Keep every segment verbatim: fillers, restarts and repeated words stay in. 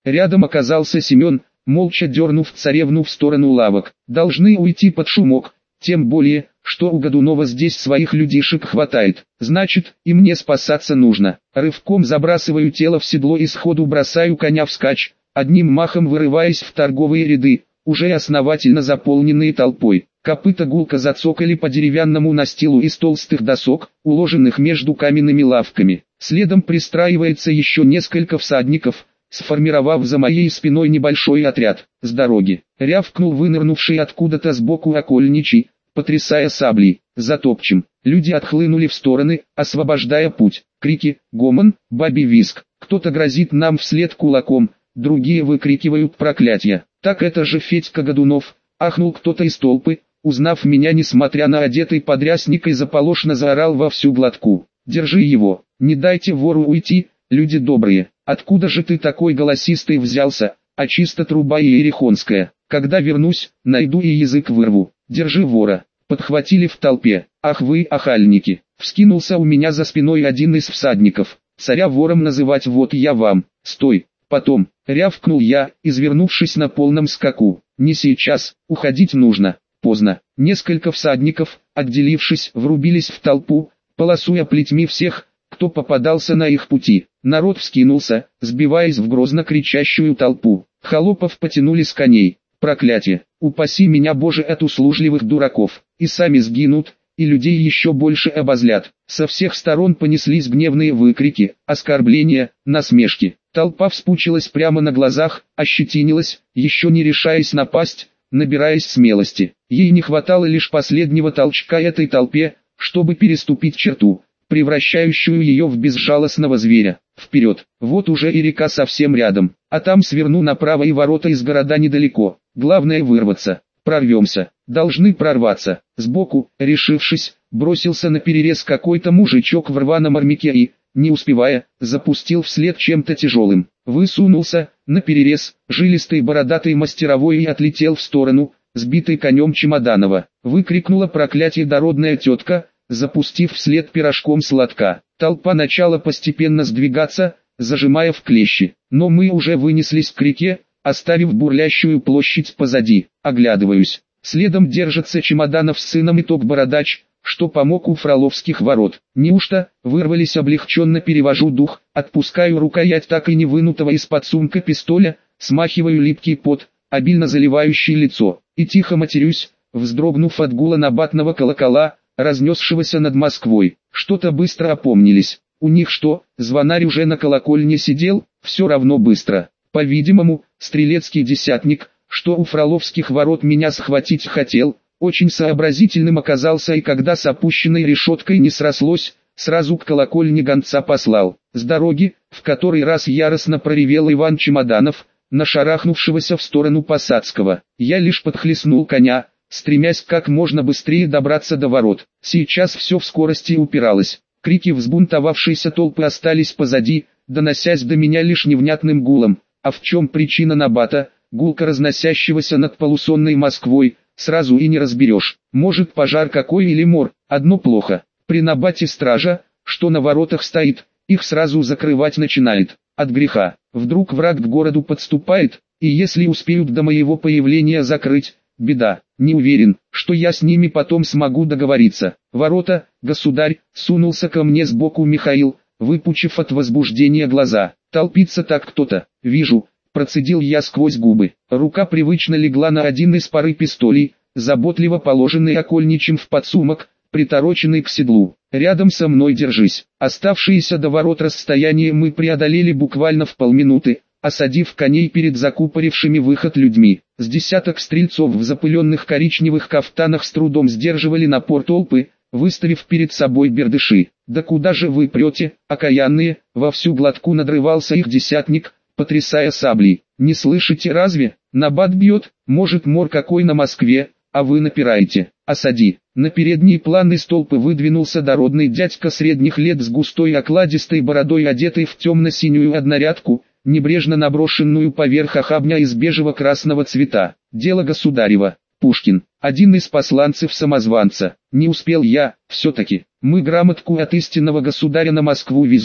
Рядом оказался Семен, молча дернув царевну в сторону лавок. Должны уйти под шумок, тем более, что у Годунова здесь своих людишек хватает. Значит, и мне спасаться нужно. Рывком забрасываю тело в седло и сходу бросаю коня вскачь, одним махом вырываясь в торговые ряды, уже основательно заполненные толпой. Копыта гулко зацокали по деревянному настилу из толстых досок, уложенных между каменными лавками. Следом пристраивается еще несколько всадников, сформировав за моей спиной небольшой отряд. С дороги рявкнул вынырнувший откуда-то сбоку окольничий, потрясая саблей. Затопчем. Люди отхлынули в стороны, освобождая путь. Крики, гомон, бабий визг. Кто-то грозит нам вслед кулаком, другие выкрикивают проклятия. Так это же Федька Годунов, ахнул кто-то из толпы, узнав меня несмотря на одетый подрясник, и заполошно заорал во всю глотку. Держи его, не дайте вору уйти, люди добрые. Откуда же ты такой голосистый взялся, а чисто труба иерихонская. Когда вернусь, найду и язык вырву. Держи вора. Подхватили в толпе. Ах вы, охальники. Вскинулся у меня за спиной один из всадников. Царя вором называть вот я вам. Стой. Потом, рявкнул я, извернувшись на полном скаку. Не сейчас, уходить нужно. Поздно. Несколько всадников, отделившись, врубились в толпу, полосуя плетьми всех, кто попадался на их пути. Народ вскинулся, сбиваясь в грозно кричащую толпу. Холопов потянули с коней. Проклятие! Упаси меня, Боже, от услужливых дураков! И сами сгинут, и людей еще больше обозлят. Со всех сторон понеслись гневные выкрики, оскорбления, насмешки. Толпа вспучилась прямо на глазах, ощетинилась, еще не решаясь напасть, набираясь смелости. Ей не хватало лишь последнего толчка этой толпе, чтобы переступить черту, превращающую ее в безжалостного зверя. Вперед, вот уже и река совсем рядом, а там сверну направо и ворота из города недалеко. Главное вырваться, прорвемся, должны прорваться. Сбоку, решившись, бросился на перерез какой-то мужичок в рваном армяке и, не успевая, запустил вслед чем-то тяжелым. Высунулся, на перерез, жилистый бородатый мастеровой и отлетел в сторону, сбитый конем Чемоданова. Выкрикнула проклятие дородная тетка, запустив вслед пирожком сладка. Толпа начала постепенно сдвигаться, зажимая в клещи. Но мы уже вынеслись к реке, оставив бурлящую площадь позади. Оглядываюсь. Следом держится Чемоданов с сыном и ток-бородач, что помог у Фроловских ворот. Неужто, вырвались, облегченно перевожу дух, отпускаю рукоять так и не вынутого из-под сумка пистоля, смахиваю липкий пот, обильно заливающий лицо, и тихо матерюсь, вздрогнув от гула набатного колокола, разнесшегося над Москвой. Что-то быстро опомнились. У них что, звонарь уже на колокольне сидел? Все равно быстро. По-видимому, стрелецкий десятник, что у Фроловских ворот меня схватить хотел, очень сообразительным оказался, и когда с опущенной решеткой не срослось, сразу к колокольне гонца послал. С дороги, в который раз яростно проревел Иван Чемоданов, на шарахнувшегося в сторону Посадского. Я лишь подхлестнул коня, стремясь как можно быстрее добраться до ворот. Сейчас все в скорости упиралось. Крики взбунтовавшейся толпы остались позади, доносясь до меня лишь невнятным гулом. А в чем причина набата, гулко разносящегося над полусонной Москвой, сразу и не разберешь. Может, пожар какой или мор, одно плохо. При набате стража, что на воротах стоит, их сразу закрывать начинает. От греха. Вдруг враг к городу подступает, и если успеют до моего появления закрыть, беда. Не уверен, что я с ними потом смогу договориться. Ворота, государь, сунулся ко мне сбоку Михаил, выпучив от возбуждения глаза. Толпится так кто-то. Вижу, процедил я сквозь губы. Рука привычно легла на один из пары пистолей, заботливо положенный окольничем в подсумок, притороченный к седлу. Рядом со мной держись. Оставшиеся до ворот расстояние мы преодолели буквально в полминуты, осадив коней перед закупорившими выход людьми. С десяток стрельцов в запыленных коричневых кафтанах с трудом сдерживали напор толпы, выставив перед собой бердыши. «Да куда же вы прете, окаянные?» Во всю глотку надрывался их десятник, потрясая саблей. «Не слышите разве? Набат бьет, может мор какой на Москве, а вы напираете. Осади!» На передний план из толпы выдвинулся дородный дядька средних лет с густой окладистой бородой, одетый в темно-синюю однорядку, небрежно наброшенную поверх охабня из бежево-красного цвета. «Дело государева, Пушкин, один из посланцев-самозванца. Не успел я, все-таки. Мы грамотку от истинного государя на Москву везем.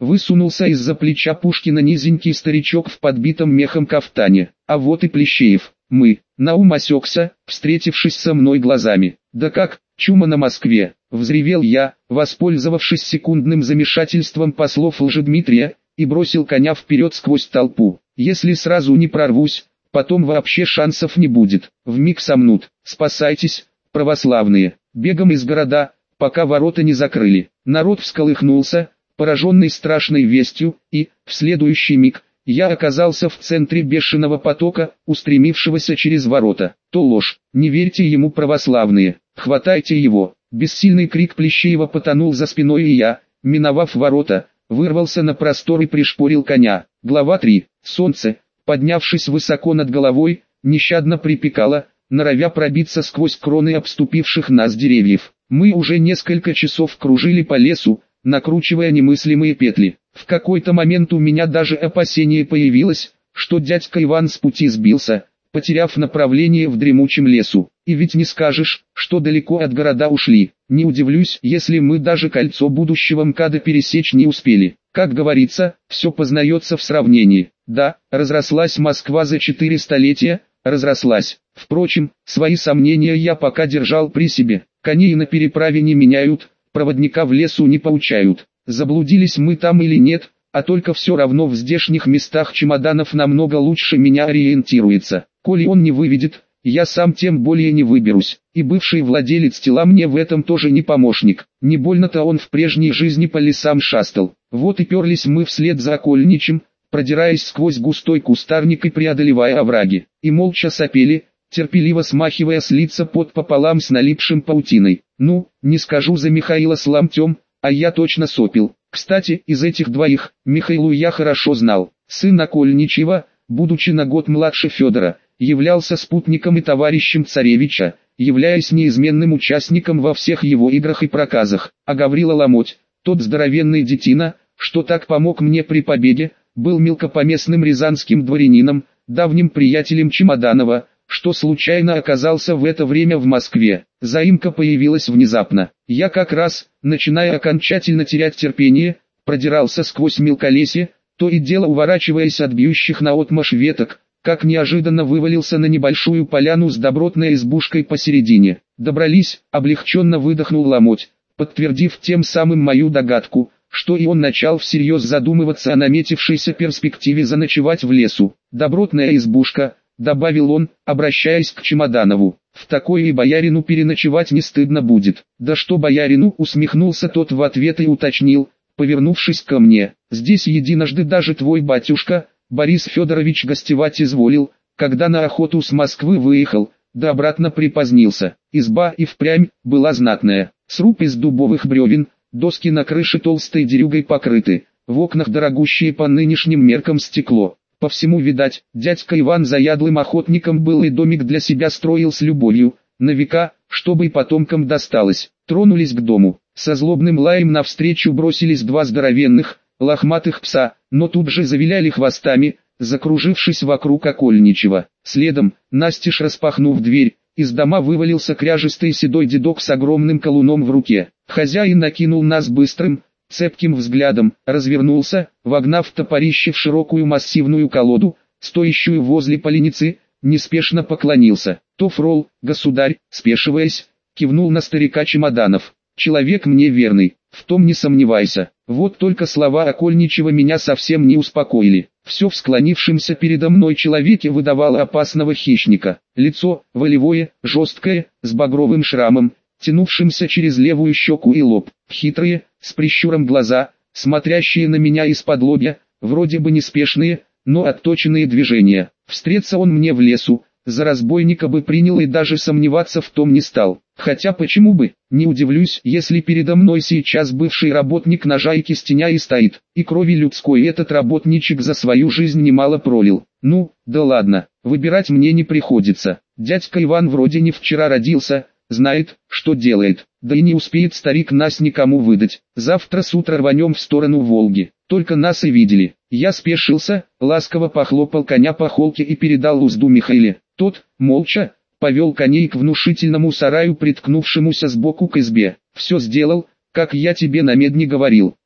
Высунулся из-за плеча Пушкина низенький старичок в подбитом мехом кафтане. А вот и Плещеев. Мы. Наум осекся, встретившись со мной глазами. «Да как, чума на Москве!» — взревел я, воспользовавшись секундным замешательством послов Лжедмитрия, и бросил коня вперед сквозь толпу. «Если сразу не прорвусь, потом вообще шансов не будет. Вмиг сомнут. Спасайтесь, православные!» Бегом из города, пока ворота не закрыли. Народ всколыхнулся, пораженный страшной вестью, и, в следующий миг, я оказался в центре бешеного потока, устремившегося через ворота. То ложь, не верьте ему, православные, хватайте его. Бессильный крик Плещеева потонул за спиной, и я, миновав ворота, вырвался на простор и пришпорил коня. Глава три. Солнце, поднявшись высоко над головой, нещадно припекало, норовя пробиться сквозь кроны обступивших нас деревьев. Мы уже несколько часов кружили по лесу, накручивая немыслимые петли. В какой-то момент у меня даже опасение появилось, что дядька Иван с пути сбился, потеряв направление в дремучем лесу. И ведь не скажешь, что далеко от города ушли. Не удивлюсь, если мы даже кольцо будущего МКАДа пересечь не успели. Как говорится, все познается в сравнении. Да, разрослась Москва за четыре столетия, разрослась. Впрочем, свои сомнения я пока держал при себе. Коней на переправе не меняют, проводника в лесу не поучают. Заблудились мы там или нет, а только все равно в здешних местах Чемоданов намного лучше меня ориентируется. Коли он не выведет, я сам тем более не выберусь, и бывший владелец тела мне в этом тоже не помощник. Не больно-то он в прежней жизни по лесам шастал. Вот и перлись мы вслед за окольничем, продираясь сквозь густой кустарник и преодолевая овраги, и молча сопели, терпеливо смахивая с лица пот пополам с налипшим паутиной. Ну, не скажу за Михаила с ломтем, а я точно сопел. Кстати, из этих двоих, Михаилу я хорошо знал. Сын Окольничева, будучи на год младше Федора, являлся спутником и товарищем царевича, являясь неизменным участником во всех его играх и проказах. А Гаврила Ломоть, тот здоровенный детина, что так помог мне при побеге, был мелкопоместным рязанским дворянином, давним приятелем Чемоданова, что случайно оказался в это время в Москве. Заимка появилась внезапно. Я как раз, начиная окончательно терять терпение, продирался сквозь мелколесье, то и дело уворачиваясь от бьющих наотмашь веток, как неожиданно вывалился на небольшую поляну с добротной избушкой посередине. Добрались, облегченно выдохнул Ломоть, подтвердив тем самым мою догадку, что и он начал всерьез задумываться о наметившейся перспективе заночевать в лесу. Добротная избушка, добавил он, обращаясь к Чемоданову. В такой и боярину переночевать не стыдно будет. Да что боярину, усмехнулся тот в ответ и уточнил, повернувшись ко мне. Здесь единожды даже твой батюшка, Борис Федорович, гостевать изволил, когда на охоту с Москвы выехал, да обратно припозднился. Изба и впрямь была знатная. Сруб из дубовых бревен, доски на крыше толстой дерюгой покрыты, в окнах дорогущее по нынешним меркам стекло. По всему, видать, дядька Иван заядлым охотником был и домик для себя строил с любовью, на века, чтобы и потомкам досталось. Тронулись к дому. Со злобным лаем навстречу бросились два здоровенных, лохматых пса, но тут же завиляли хвостами, закружившись вокруг Окольничева. Следом, настежь распахнув дверь, из дома вывалился кряжистый седой дедок с огромным колуном в руке. Хозяин накинул нас быстрым, цепким взглядом, развернулся, вогнав топорище в широкую массивную колоду, стоящую возле поленницы, неспешно поклонился. То фрол, государь, спешиваясь, кивнул на старика Чемоданов. Человек мне верный, в том не сомневайся. Вот только слова Окольничева меня совсем не успокоили. Все в склонившемся передо мной человеке выдавало опасного хищника. Лицо, волевое, жесткое, с багровым шрамом, тянувшимся через левую щеку и лоб. Хитрые, с прищуром глаза, смотрящие на меня из-под лобья, вроде бы неспешные, но отточенные движения. Встреться он мне в лесу, за разбойника бы принял и даже сомневаться в том не стал. Хотя почему бы, не удивлюсь, если передо мной сейчас бывший работник ножа и кистеня и стоит, и крови людской этот работничек за свою жизнь немало пролил. Ну, да ладно, выбирать мне не приходится. Дядька Иван вроде не вчера родился, знает, что делает, да и не успеет старик нас никому выдать. Завтра с утра рванем в сторону Волги, только нас и видели. Я спешился, ласково похлопал коня по холке и передал узду Михаиле. Тот, молча, повел коней к внушительному сараю, приткнувшемуся сбоку к избе. Все сделал, как я тебе на медне говорил.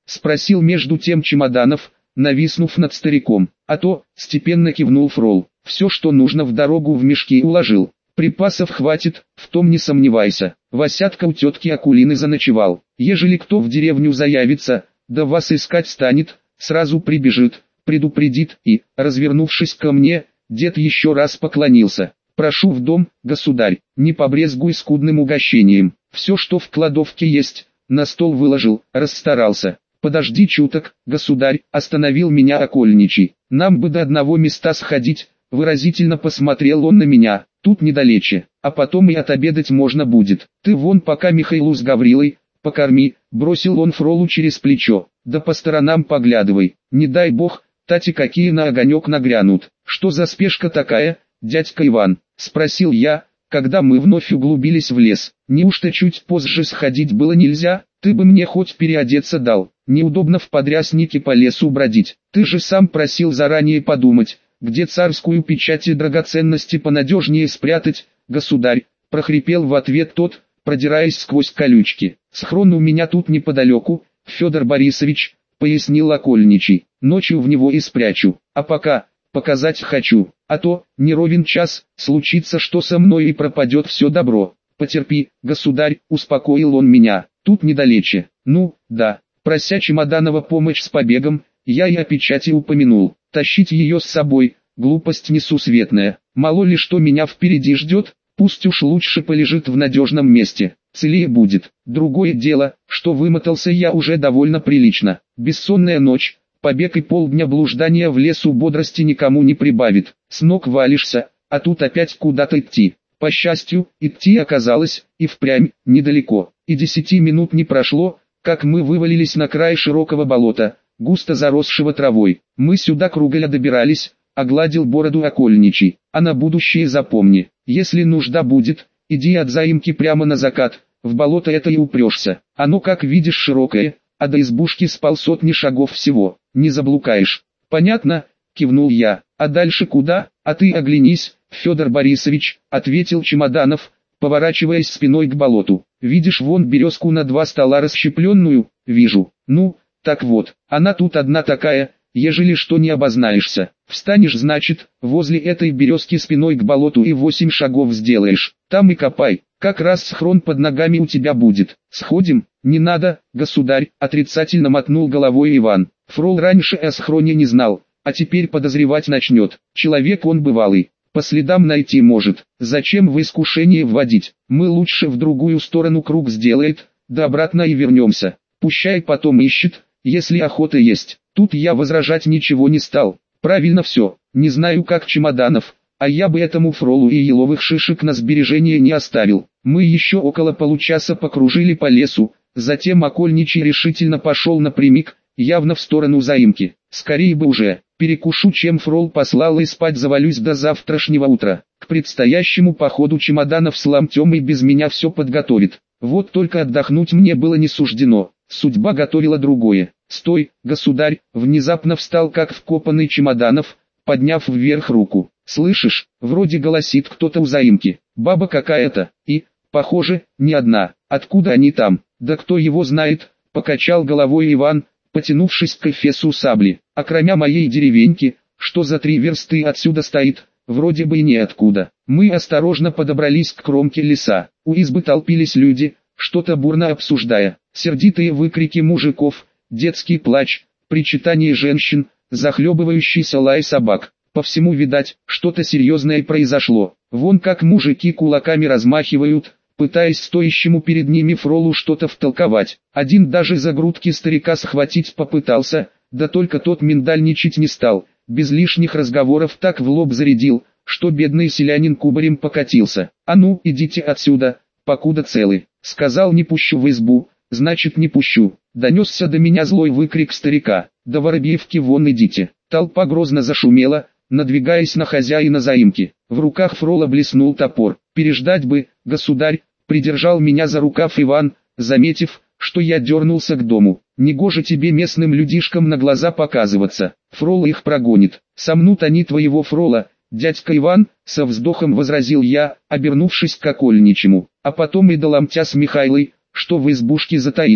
Спросил между тем Чемоданов, нависнув над стариком. А то, степенно кивнул Фрол. Все, что нужно в дорогу в мешки уложил. Припасов хватит, в том не сомневайся. Васятка у тетки Акулины заночевал. Ежели кто в деревню заявится, да вас искать станет, сразу прибежит, предупредит и, развернувшись ко мне, дед еще раз поклонился. Прошу в дом, государь, не побрезгуй скудным угощением. Все, что в кладовке есть, на стол выложил, расстарался. Подожди чуток, государь, остановил меня окольничий. Нам бы до одного места сходить, выразительно посмотрел он на меня. Тут недалече, а потом и отобедать можно будет. Ты вон пока Михаилу с Гаврилой покорми, бросил он Фролу через плечо. Да по сторонам поглядывай, не дай бог, тати какие на огонек нагрянут. Что за спешка такая, дядька Иван? Спросил я, когда мы вновь углубились в лес. Неужто чуть позже сходить было нельзя? Ты бы мне хоть переодеться дал. Неудобно в подряснике по лесу бродить. Ты же сам просил заранее подумать, где царскую печать и драгоценности понадежнее спрятать, государь, прохрипел в ответ тот, продираясь сквозь колючки. Схрон у меня тут неподалеку, Федор Борисович, пояснил окольничий, ночью в него и спрячу, а пока, показать хочу, а то, не ровен час, случится что со мной и пропадет все добро. Потерпи, государь, успокоил он меня, тут недалече. Ну, да, прося Чемоданова помощь с побегом, я и о печати упомянул. Тащить ее с собой, глупость несусветная. Мало ли что меня впереди ждет, пусть уж лучше полежит в надежном месте, целее будет. Другое дело, что вымотался я уже довольно прилично. Бессонная ночь, побег и полдня блуждания в лесу бодрости никому не прибавит. С ног валишься, а тут опять куда-то идти. По счастью, идти оказалось, и впрямь, недалеко. И десяти минут не прошло, как мы вывалились на край широкого болота, густо заросшего травой. Мы сюда круголя добирались, огладил бороду окольничий. А на будущее запомни, если нужда будет, иди от заимки прямо на закат, в болото это и упрешься. Оно, как видишь, широкое, а до избушки с полсотни шагов всего, не заблукаешь. Понятно? Кивнул я. А дальше куда? А ты оглянись, Федор Борисович, ответил Чемоданов, поворачиваясь спиной к болоту. Видишь вон березку на два стола расщепленную? Вижу. Ну, так вот, она тут одна такая, ежели что не обознаешься. Встанешь, значит, возле этой березки спиной к болоту и восемь шагов сделаешь. Там и копай, как раз схрон под ногами у тебя будет. Сходим? Не надо, государь, отрицательно мотнул головой Иван. Фрол раньше о схроне не знал, а теперь подозревать начнет. Человек он бывалый, по следам найти может. Зачем в искушение вводить? Мы лучше в другую сторону круг сделает, да обратно и вернемся. Пущай потом ищет, если охота есть. Тут я возражать ничего не стал. Правильно все, не знаю как Чемоданов, а я бы этому Фролу и еловых шишек на сбережение не оставил. Мы еще около получаса покружили по лесу, затем окольничий решительно пошел напрямик, явно в сторону заимки. Скорее бы уже, перекушу, чем Фрол послал, и спать завалюсь до завтрашнего утра. К предстоящему походу Чемоданов с ломтем и без меня все подготовит. Вот только отдохнуть мне было не суждено, судьба готовила другое. «Стой, государь!» Внезапно встал как вкопанный Чемоданов, подняв вверх руку. «Слышишь, вроде голосит кто-то у заимки, баба какая-то, и, похоже, не одна. Откуда они там? Да кто его знает?» Покачал головой Иван, потянувшись к эфесу сабли. «А кроме моей деревеньки, что за три версты отсюда стоит, вроде бы и ниоткуда». Мы осторожно подобрались к кромке леса. У избы толпились люди, что-то бурно обсуждая. Сердитые выкрики мужиков, детский плач, причитание женщин, захлебывающийся лай собак. По всему видать, что-то серьезное произошло. Вон как мужики кулаками размахивают, пытаясь стоящему перед ними Фролу что-то втолковать. Один даже за грудки старика схватить попытался, да только тот миндальничать не стал. Без лишних разговоров так в лоб зарядил, что бедный селянин кубарем покатился. «А ну, идите отсюда, покуда целы», — сказал. «Не пущу в избу, значит не пущу». Донесся до меня злой выкрик старика. «До Воробьевки вон идите». Толпа грозно зашумела, надвигаясь на хозяина заимки. В руках Фрола блеснул топор. «Переждать бы, государь», — придержал меня за рукав Иван, заметив, что я дернулся к дому. «Негоже тебе местным людишкам на глаза показываться, Фрол их прогонит. Сомнут они твоего Фрола, дядька Иван», — со вздохом возразил я, обернувшись к окольничему. «А потом и до ломтя с Михайлой, что в избушке затаились,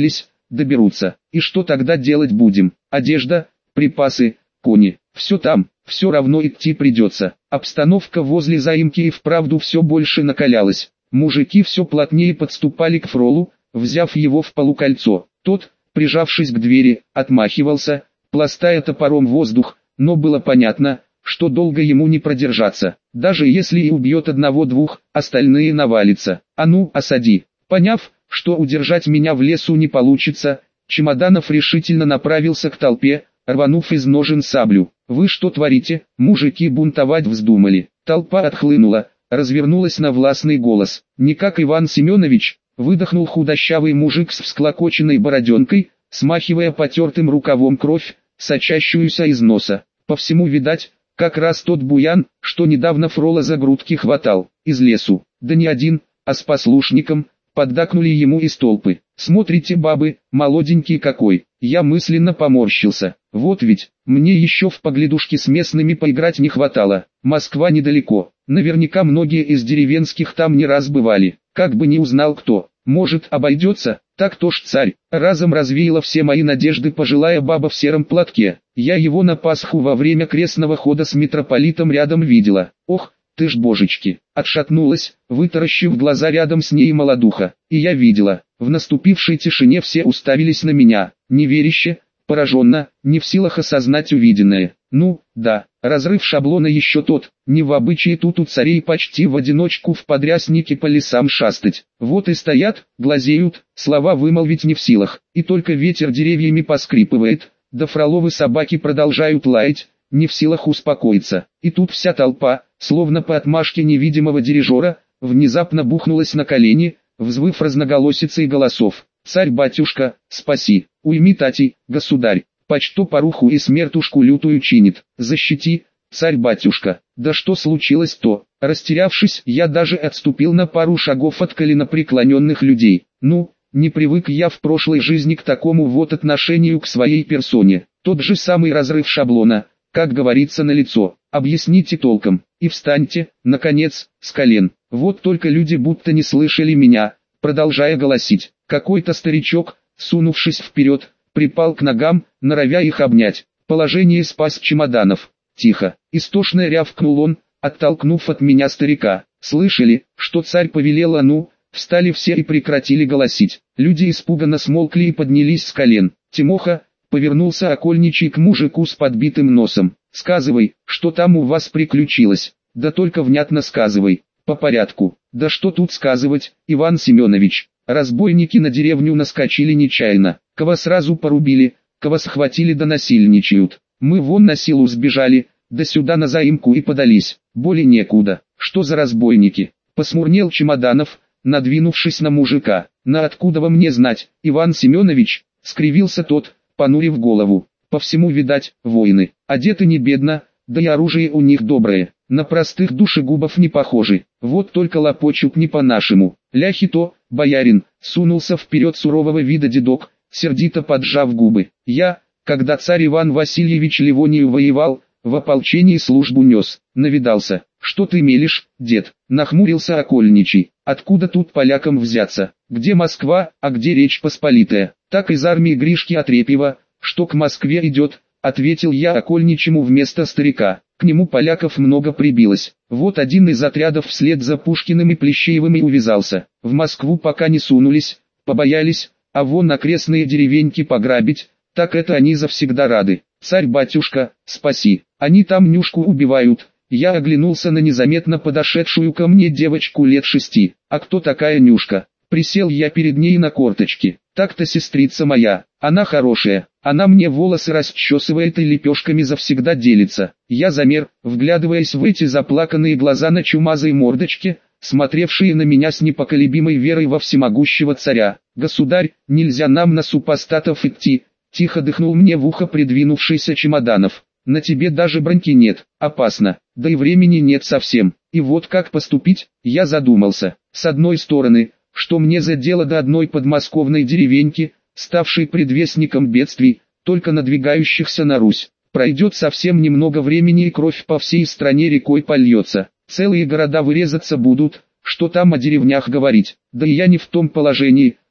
доберутся. И что тогда делать будем? Одежда, припасы, кони, все там, все равно идти придется. Обстановка возле заимки и вправду все больше накалялась. Мужики все плотнее подступали к Фролу, взяв его в полукольцо. Тот, прижавшись к двери, отмахивался, пластая топором воздух, но было понятно, что долго ему не продержаться. Даже если и убьет одного-двух, остальные навалятся. А ну, осади. Поняв, что удержать меня в лесу не получится, Чемоданов решительно направился к толпе, рванув из ножен саблю. «Вы что творите?» Мужики бунтовать вздумали. Толпа отхлынула, развернулась на властный голос. «Не как Иван Семенович», выдохнул худощавый мужик с всклокоченной бороденкой, смахивая потертым рукавом кровь, сочащуюся из носа. По всему видать, как раз тот буян, что недавно Фрола за грудки хватал, из лесу. Да не один, а с послушником, поддакнули ему из толпы. «Смотрите, бабы, молоденький какой!» Я мысленно поморщился. Вот ведь, мне еще в поглядушки с местными поиграть не хватало. Москва недалеко. Наверняка многие из деревенских там не раз бывали. Как бы не узнал кто. Может, обойдется? Так то ж царь. Разом развеяла все мои надежды пожилая баба в сером платке. Я его на Пасху во время крестного хода с митрополитом рядом видела. Ох, ты ж божечки. Отшатнулась, вытаращив глаза рядом с ней молодуха. И я видела. В наступившей тишине все уставились на меня, неверяще, пораженно, не в силах осознать увиденное. Ну, да, разрыв шаблона еще тот, не в обычае тут у царей почти в одиночку в подряснике по лесам шастать. Вот и стоят, глазеют, слова вымолвить не в силах, и только ветер деревьями поскрипывает, да фроловы собаки продолжают лаять, не в силах успокоиться. И тут вся толпа, словно по отмашке невидимого дирижера, внезапно бухнулась на колени, взвыв разноголосицей голосов. «Царь-батюшка, спаси, уйми тати, государь, почто поруху и смертушку лютую чинит, защити, царь-батюшка». Да что случилось-то? Растерявшись, я даже отступил на пару шагов от коленопреклоненных людей. Ну, не привык я в прошлой жизни к такому вот отношению к своей персоне. Тот же самый разрыв шаблона, как говорится, налицо. Объясните толком, и встаньте, наконец, с колен. Вот только люди будто не слышали меня, продолжая голосить. Какой-то старичок, сунувшись вперед, припал к ногам, норовя их обнять. Положение спас Чемоданов. Тихо, истошно рявкнул он, оттолкнув от меня старика. Слышали, что царь повелел, а ну? Встали все и прекратили голосить. Люди испуганно смолкли и поднялись с колен. Тимоха, повернулся окольничий к мужику с подбитым носом. «Сказывай, что там у вас приключилось? Да только внятно сказывай, по порядку». «Да что тут сказывать, Иван Семенович? Разбойники на деревню наскочили нечаянно, кого сразу порубили, кого схватили да насильничают. Мы вон на силу сбежали, да сюда на заимку и подались, боли некуда. Что за разбойники?» Посмурнел Чемоданов, надвинувшись на мужика. «На откуда вам мне знать, Иван Семенович?» — скривился тот, понурив голову. «По всему, видать, воины, одеты не бедно, да и оружие у них доброе, на простых душегубов не похожи, вот только лопочут не по-нашему». «Ляхи-то, боярин», — сунулся вперед сурового вида дедок, сердито поджав губы. «Я, когда царь Иван Васильевич Ливонию воевал, в ополчении службу нес, навидался». «Что ты мелешь, дед?» — нахмурился окольничий. «Откуда тут полякам взяться? Где Москва, а где Речь Посполитая?» «Так из армии Гришки Отрепьева, что к Москве идет», — ответил я окольничему вместо старика. «К нему поляков много прибилось. Вот один из отрядов вслед за Пушкиным и Плещеевым и увязался. В Москву пока не сунулись, побоялись, а вон окрестные деревеньки пограбить, так это они завсегда рады. Царь-батюшка, спаси, они там Нюшку убивают». Я оглянулся на незаметно подошедшую ко мне девочку лет шести. «А кто такая Нюшка?» Присел я перед ней на корточки. «Так-то сестрица моя, она хорошая, она мне волосы расчесывает и лепешками завсегда делится». Я замер, вглядываясь в эти заплаканные глаза на чумазой мордочке, смотревшие на меня с непоколебимой верой во всемогущего царя. «Государь, нельзя нам на супостатов идти», — тихо дыхнул мне в ухо придвинувшийся Чемоданов. «На тебе даже броньки нет, опасно, да и времени нет совсем». И вот как поступить, я задумался. С одной стороны, что мне за дело до одной подмосковной деревеньки, ставшей предвестником бедствий, только надвигающихся на Русь. Пройдет совсем немного времени и кровь по всей стране рекой польется. Целые города вырезаться будут, что там о деревнях говорить. Да и я не в том положении,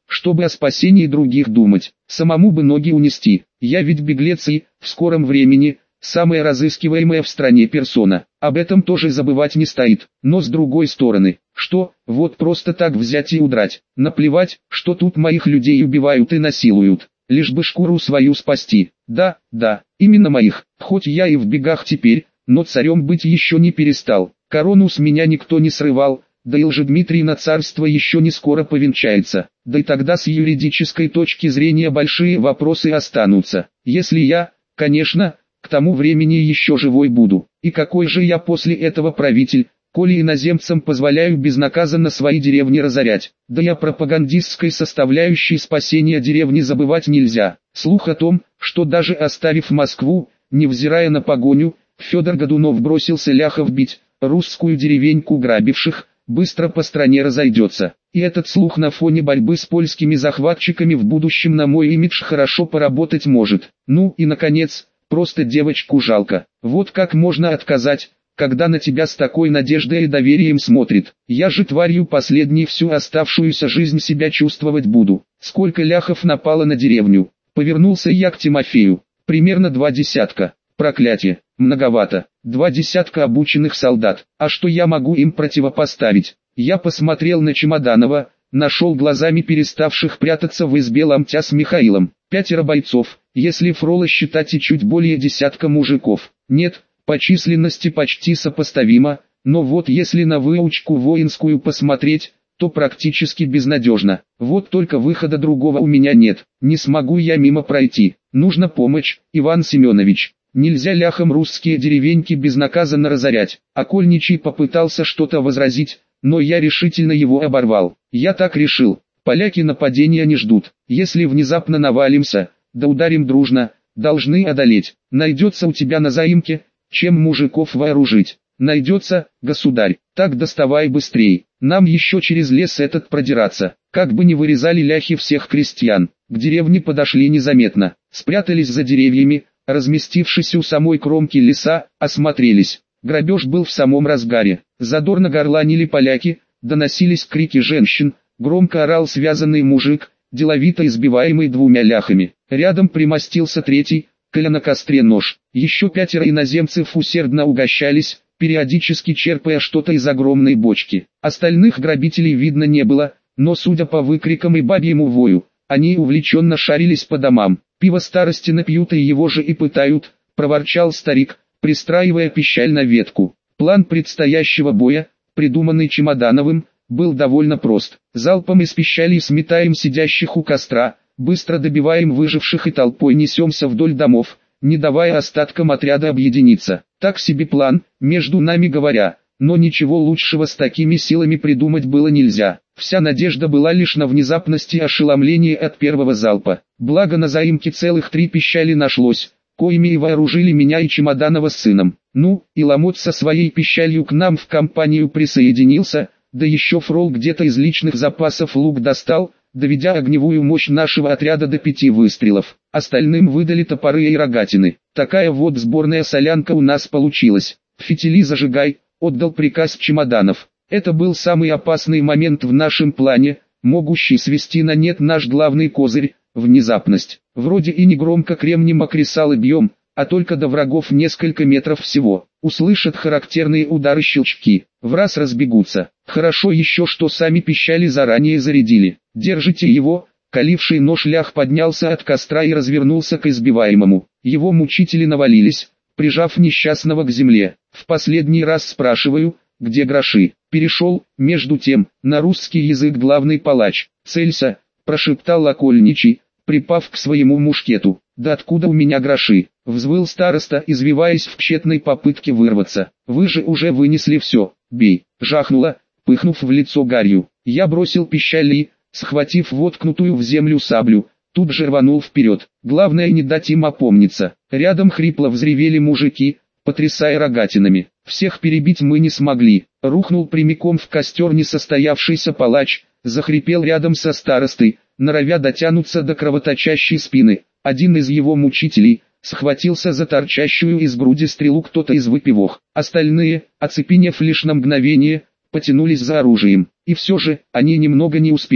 чтобы о спасении других думать, самому бы ноги унести. Я ведь беглец и, в скором времени, самая разыскиваемая в стране персона. Об этом тоже забывать не стоит. Но с другой стороны, что, вот просто так взять и удрать? Наплевать, что тут моих людей убивают и насилуют. Лишь бы шкуру свою спасти. Да, да, именно моих. Хоть я и в бегах теперь, но царем быть еще не перестал. Корону с меня никто не срывал. Да и Лжедмитрий царство еще не скоро повенчается. Да и тогда с юридической точки зрения большие вопросы останутся. Если я, конечно, к тому времени еще живой буду. И какой же я после этого правитель, коли иноземцам позволяю безнаказанно свои деревни разорять? Да и о пропагандистской составляющей спасения деревни забывать нельзя. Слух о том, что даже оставив Москву, невзирая на погоню, Федор Годунов бросился ляхов бить, русскую деревеньку грабивших, быстро по стране разойдется. И этот слух на фоне борьбы с польскими захватчиками в будущем на мой имидж хорошо поработать может. Ну и наконец, просто девочку жалко. Вот как можно отказать, когда на тебя с такой надеждой и доверием смотрит. Я же тварью последней всю оставшуюся жизнь себя чувствовать буду. Сколько ляхов напало на деревню. Повернулся я к Тимофею. Примерно два десятка. Проклятие, многовато. Два десятка обученных солдат. А что я могу им противопоставить? Я посмотрел на Чемоданова, нашел глазами переставших прятаться в избе ломтя с Михаилом. Пятеро бойцов, если Фрола считать и чуть более десятка мужиков. Нет, по численности почти сопоставимо, но вот если на выучку воинскую посмотреть, то практически безнадежно. Вот только выхода другого у меня нет. Не смогу я мимо пройти. Нужна помощь, Иван Семенович. Нельзя ляхам русские деревеньки безнаказанно разорять. Окольничий попытался что-то возразить, но я решительно его оборвал. Я так решил. Поляки нападения не ждут. Если внезапно навалимся, да ударим дружно, должны одолеть. Найдется у тебя на заимке, чем мужиков вооружить. Найдется, государь. Так доставай быстрей. Нам еще через лес этот продираться. Как бы ни вырезали ляхи всех крестьян. К деревне подошли незаметно. Спрятались за деревьями, разместившись у самой кромки леса, осмотрелись. Грабеж был в самом разгаре. Задорно горланили поляки, доносились крики женщин, громко орал связанный мужик, деловито избиваемый двумя ляхами. Рядом примостился третий, коля на костре нож. Еще пятеро иноземцев усердно угощались, периодически черпая что-то из огромной бочки. Остальных грабителей видно не было, но судя по выкрикам и бабьему вою, они увлеченно шарились по домам. Пиво старостина пьют и его же и пытают, проворчал старик, пристраивая пищаль на ветку. План предстоящего боя, придуманный Чемодановым, был довольно прост. Залпом из пищалей сметаем сидящих у костра, быстро добиваем выживших и толпой несемся вдоль домов, не давая остаткам отряда объединиться. Так себе план, между нами говоря, но ничего лучшего с такими силами придумать было нельзя. Вся надежда была лишь на внезапность и ошеломление от первого залпа. Благо на заимке целых три пищали нашлось, коими и вооружили меня и Чемоданова с сыном. Ну, и Ломоть со своей пищалью к нам в компанию присоединился, да еще Фрол где-то из личных запасов лук достал, доведя огневую мощь нашего отряда до пяти выстрелов. Остальным выдали топоры и рогатины. Такая вот сборная солянка у нас получилась. «Фитили зажигай», — отдал приказ Чемоданов. Это был самый опасный момент в нашем плане, могущий свести на нет наш главный козырь — внезапность. Вроде и не громко кремнем окресалы бьем, а только до врагов несколько метров всего. Услышат характерные удары щелчки, в раз разбегутся. Хорошо еще, что сами пищали заранее зарядили. «Держите его!» Каливший нож лях поднялся от костра и развернулся к избиваемому. Его мучители навалились, прижав несчастного к земле. В последний раз спрашиваю, где гроши? Перешел, между тем, на русский язык главный палач. «Целься!» – прошептал окольничий, припав к своему мушкету. «Да откуда у меня гроши?» – взвыл староста, извиваясь в тщетной попытке вырваться. «Вы же уже вынесли все, бей!» – жахнуло, пыхнув в лицо гарью. Я бросил пищаль и, схватив воткнутую в землю саблю, тут же рванул вперед. Главное не дать им опомниться. Рядом хрипло взревели мужики, потрясая рогатинами. Всех перебить мы не смогли. Рухнул прямиком в костер несостоявшийся палач, захрипел рядом со старостой, норовя дотянуться до кровоточащей спины. Один из его мучителей схватился за торчащую из груди стрелу кто-то из выпивох. Остальные, оцепенев лишь на мгновение, потянулись за оружием. И все же, они немного не успели.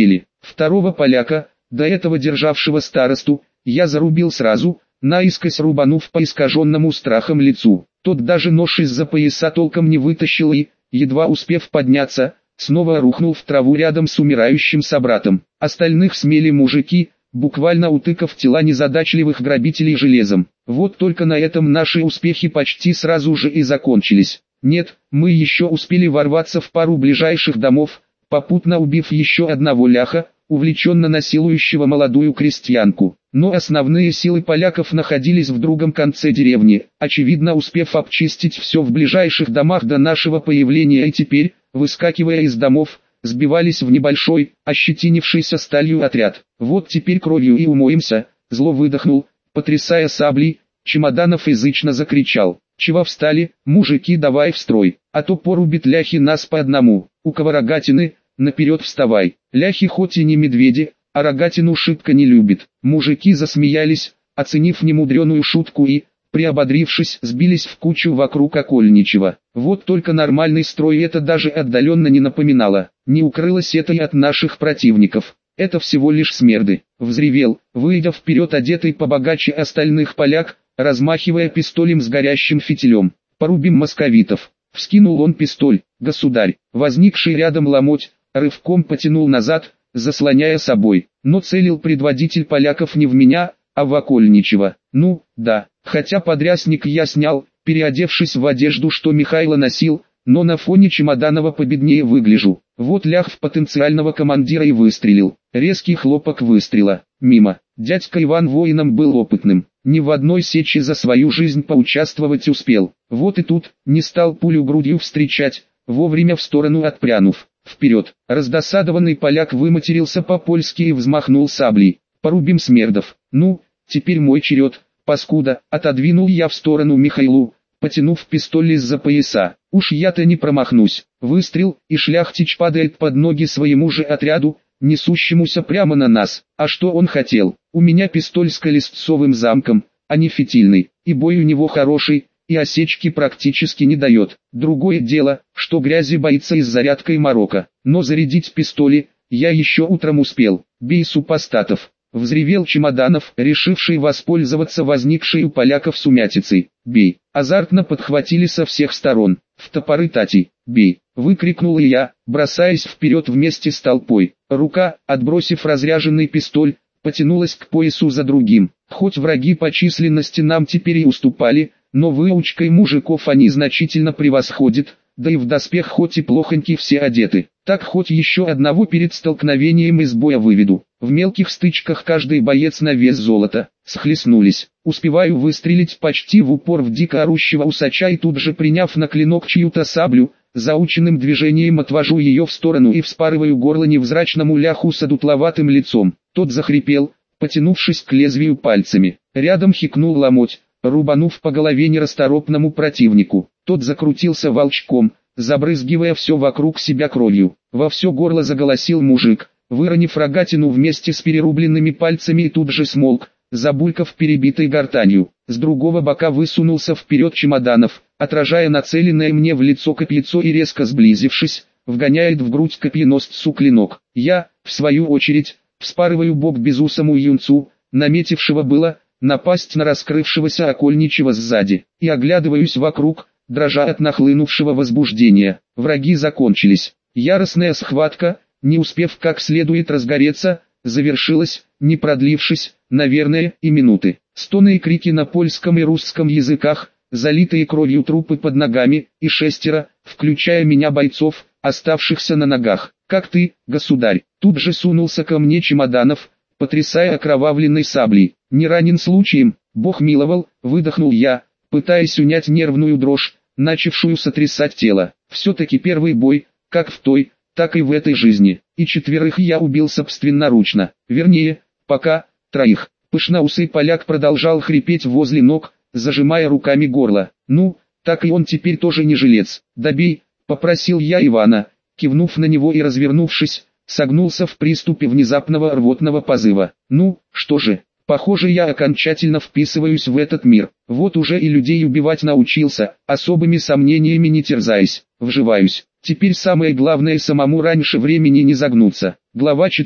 Второго поляка, до этого державшего старосту, я зарубил сразу, наискось рубанув по искаженному страхом лицу. Тот даже нож из-за пояса толком не вытащил и, едва успев подняться, снова рухнул в траву рядом с умирающим собратом. Остальных смели мужики, буквально утыкав тела незадачливых грабителей железом. Вот только на этом наши успехи почти сразу же и закончились. Нет, мы еще успели ворваться в пару ближайших домов, попутно убив еще одного ляха, увлеченно насилующего молодую крестьянку. Но основные силы поляков находились в другом конце деревни, очевидно успев обчистить все в ближайших домах до нашего появления, и теперь, выскакивая из домов, сбивались в небольшой, ощетинившийся сталью отряд. Вот теперь кровью и умоемся, зло выдохнул, потрясая саблей. Чемоданов язычно закричал: «Чего встали, мужики, давай в строй, а то порубит ляхи нас по одному, у кого рогатины, наперед вставай». Ляхи хоть и не медведи, а рогатину шибко не любит. Мужики засмеялись, оценив немудреную шутку, и, приободрившись, сбились в кучу вокруг Окольничева. Вот только нормальный строй это даже отдаленно не напоминало. Не укрылось это и от наших противников. Это всего лишь смерды. Взревел, выйдя вперед одетый побогаче остальных поляк, размахивая пистолем с горящим фитилем. «Порубим московитов!» Вскинул он пистоль. Государь, возникший рядом ломоть, рывком потянул назад, заслоняя собой. Но целил предводитель поляков не в меня, а в Окольничева. Ну, да, хотя подрясник я снял, переодевшись в одежду, что Михайло носил, но на фоне Чемоданова победнее выгляжу. Вот лях в потенциального командира и выстрелил. Резкий хлопок выстрела. Мимо. Дядька Иван воином был опытным. Ни в одной сече за свою жизнь поучаствовать успел. Вот и тут, не стал пулю грудью встречать, вовремя в сторону отпрянув. Вперед. Раздосадованный поляк выматерился по-польски и взмахнул саблей. «Порубим смердов». «Ну, теперь мой черед, паскуда», отодвинул я в сторону Михаилу, потянув пистоль из-за пояса. Уж я-то не промахнусь. Выстрел, и шляхтич падает под ноги своему же отряду, несущемуся прямо на нас. А что он хотел? У меня пистоль с колесцовым замком, а не фитильный, и бой у него хороший, и осечки практически не дает. Другое дело, что грязи боится и с зарядкой Марокко. Но зарядить пистоли я еще утром успел. «Бей супостатов!» Взревел Чемоданов, решивший воспользоваться возникшей у поляков сумятицей. «Бей!» Азартно подхватили со всех сторон. «В топоры, Тати! Бей!» Выкрикнул и я, бросаясь вперед вместе с толпой. Рука, отбросив разряженный пистоль, потянулась к поясу за другим. Хоть враги по численности нам теперь и уступали, но выучкой мужиков они значительно превосходят, да и в доспех хоть и плохоньки все одеты. Так хоть еще одного перед столкновением из боя выведу. В мелких стычках каждый боец на вес золота. Схлестнулись. Успеваю выстрелить почти в упор в дико орущего усача и тут же, приняв на клинок чью-то саблю, заученным движением отвожу ее в сторону и вспарываю горло невзрачному ляху с одутловатым лицом. Тот захрипел, потянувшись к лезвию пальцами. Рядом хикнул ломоть, рубанув по голове нерасторопному противнику. Тот закрутился волчком, забрызгивая все вокруг себя кровью. Во все горло заголосил мужик, выронив рогатину вместе с перерубленными пальцами, и тут же смолк, забулькав перебитой гортанью. С другого бока высунулся вперед Чемоданов, отражая нацеленное мне в лицо копьецо и, резко сблизившись, вгоняет в грудь копьеносцу клинок. Я, в свою очередь, вспарываю бок безусому юнцу, наметившего было напасть на раскрывшегося Окольничева сзади, и оглядываюсь вокруг, дрожа от нахлынувшего возбуждения. Враги закончились. Яростная схватка, не успев как следует разгореться, завершилась, не продлившись, наверное, и минуты. Стоны и крики на польском и русском языках, залитые кровью трупы под ногами, и шестеро, включая меня, бойцов, оставшихся на ногах. «Как ты, государь?» Тут же сунулся ко мне Чемоданов, потрясая окровавленной саблей. «Не ранен случаем?» «Бог миловал», выдохнул я, пытаясь унять нервную дрожь, начавшую сотрясать тело. Все-таки первый бой, как в той, так и в этой жизни. И четверых я убил собственноручно. Вернее, пока, троих. Пышноусый поляк продолжал хрипеть возле ног, зажимая руками горло. «Ну, так и он теперь тоже не жилец. Добей», попросил я Ивана, кивнув на него и, развернувшись, согнулся в приступе внезапного рвотного позыва. «Ну, что же, похоже, я окончательно вписываюсь в этот мир. Вот уже и людей убивать научился, особыми сомнениями не терзаясь. Вживаюсь. Теперь самое главное — самому раньше времени не загнуться». Глава четыре.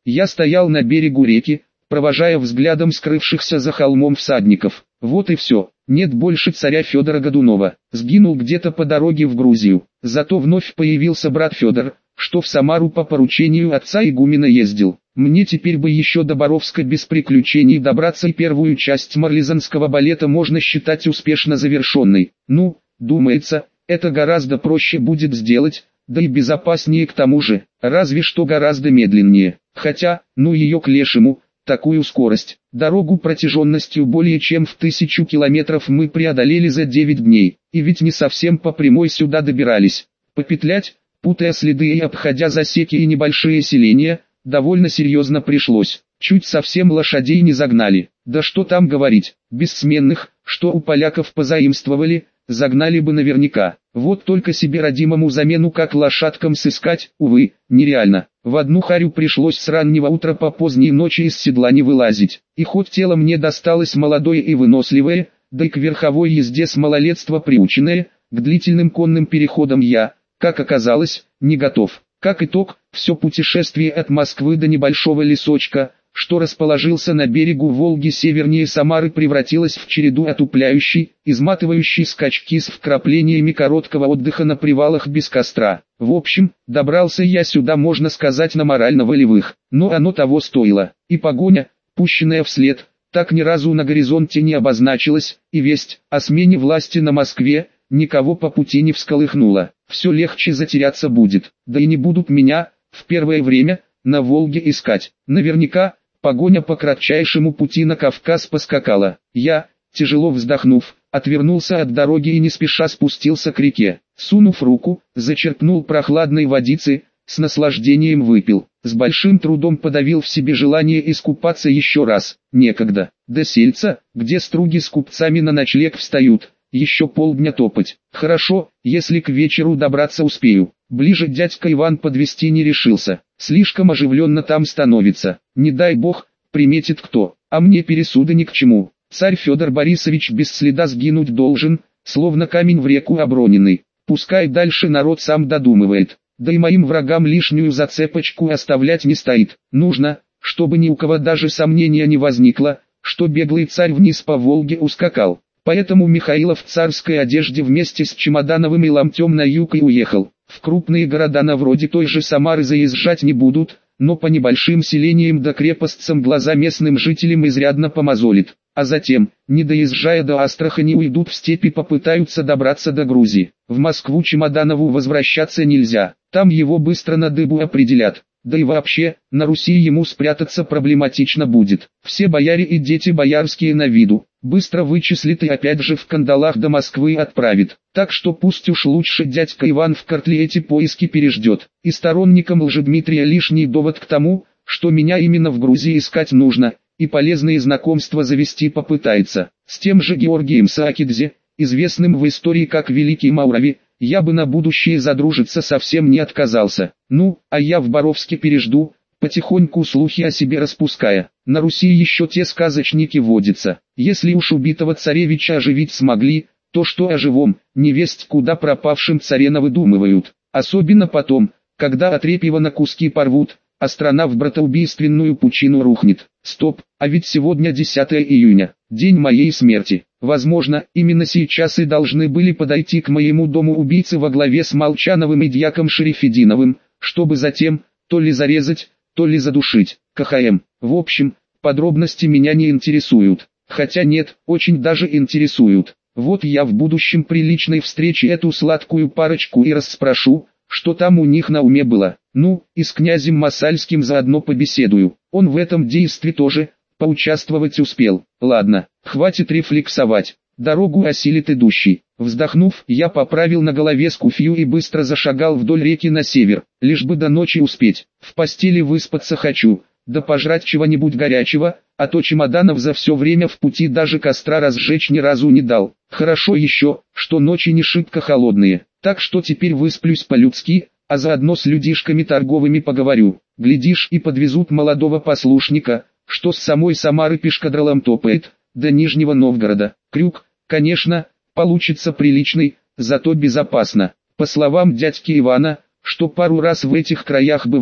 Я стоял на берегу реки, провожая взглядом скрывшихся за холмом всадников. Вот и все. Нет больше царя Федора Годунова. Сгинул где-то по дороге в Грузию. Зато вновь появился брат Федор, что в Самару по поручению отца игумена ездил. Мне теперь бы еще до Боровска без приключений добраться, и первую часть марлезанского балета можно считать успешно завершенной. Ну, думается, это гораздо проще будет сделать, да и безопаснее к тому же, разве что гораздо медленнее. Хотя, ну ее к лешему, такую скорость. Дорогу протяженностью более чем в тысячу километров мы преодолели за девять дней, и ведь не совсем по прямой сюда добирались. Попетлять, путая следы и обходя засеки и небольшие селения, довольно серьезно пришлось. Чуть совсем лошадей не загнали. Да что там говорить, бессменных, что у поляков позаимствовали, загнали бы наверняка. Вот только себе родимому замену как лошадкам сыскать, увы, нереально. В одну харю пришлось с раннего утра по поздней ночи из седла не вылазить. И хоть тело мне досталось молодое и выносливое, да и к верховой езде с малолетства приученное, к длительным конным переходам я, как оказалось, не готов. Как итог, все путешествие от Москвы до небольшого лесочка, что расположился на берегу Волги севернее Самары, превратилось в череду отупляющей, изматывающей скачки с вкраплениями короткого отдыха на привалах без костра. В общем, добрался я сюда, можно сказать, на морально-волевых, но оно того стоило. И погоня, пущенная вслед, так ни разу на горизонте не обозначилась, и весть о смене власти на Москве никого по пути не всколыхнула. Все легче затеряться будет, да и не будут меня, в первое время, на Волге искать. Наверняка, погоня по кратчайшему пути на Кавказ поскакала. Я, тяжело вздохнув, отвернулся от дороги и не спеша спустился к реке. Сунув руку, зачерпнул прохладной водицы, с наслаждением выпил. С большим трудом подавил в себе желание искупаться еще раз. Некогда. До сельца, где струги с купцами на ночлег встают, еще полдня топать. Хорошо, если к вечеру добраться успею. Ближе дядька Иван подвести не решился. Слишком оживленно там становится. Не дай бог, приметит кто. А мне пересуды ни к чему. Царь Федор Борисович без следа сгинуть должен, словно камень в реку оброненный. Пускай дальше народ сам додумывает. Да и моим врагам лишнюю зацепочку оставлять не стоит. Нужно, чтобы ни у кого даже сомнения не возникло, что беглый царь вниз по Волге ускакал. Поэтому Михаилов в царской одежде вместе с Чемодановым и ломтем на юг и уехал. В крупные города на вроде той же Самары заезжать не будут, но по небольшим селениям да крепостцам глаза местным жителям изрядно помозолит. А затем, не доезжая до Астрахани, уйдут в степи, попытаются добраться до Грузии. В Москву Чемоданову возвращаться нельзя, там его быстро на дыбу определят. Да и вообще, на Руси ему спрятаться проблематично будет. Все бояре и дети боярские на виду. Быстро вычислит и опять же в кандалах до Москвы отправит. Так что пусть уж лучше дядька Иван в Картле эти поиски переждет. И сторонникам Лжедмитрия лишний довод к тому, что меня именно в Грузии искать нужно, и полезные знакомства завести попытается. С тем же Георгием Саакидзе, известным в истории как Великий Маурави, я бы на будущее задружиться совсем не отказался. Ну, а я в Боровске пережду, потихоньку слухи о себе распуская. На Руси еще те сказочники водятся. Если уж убитого царевича оживить смогли, то что о живом, невесть куда пропавшем царе навыдумывают. Особенно потом, когда Отрепьева на куски порвут, а страна в братоубийственную пучину рухнет. Стоп, а ведь сегодня десятое июня, день моей смерти. Возможно, именно сейчас и должны были подойти к моему дому убийцы во главе с Молчановым и дьяком Шерефединовым, чтобы затем, то ли зарезать, то ли задушить. КХМ. В общем, подробности меня не интересуют. Хотя нет, очень даже интересуют. Вот я в будущем при личной встрече эту сладкую парочку и расспрошу, что там у них на уме было. Ну, и с князем Масальским заодно побеседую. Он в этом действии тоже поучаствовать успел. Ладно, хватит рефлексовать. Дорогу осилит идущий. Вздохнув, я поправил на голове скуфью и быстро зашагал вдоль реки на север, лишь бы до ночи успеть. В постели выспаться хочу, да пожрать чего-нибудь горячего, а то Чемоданов за все время в пути даже костра разжечь ни разу не дал. Хорошо еще, что ночи не шибко холодные, так что теперь высплюсь по-людски, а заодно с людишками торговыми поговорю. Глядишь, и подвезут молодого послушника, что с самой Самары пешкадралом топает, до Нижнего Новгорода. Крюк, конечно, получится приличный, зато безопасно. По словам дядьки Ивана, что пару раз в этих краях бывал,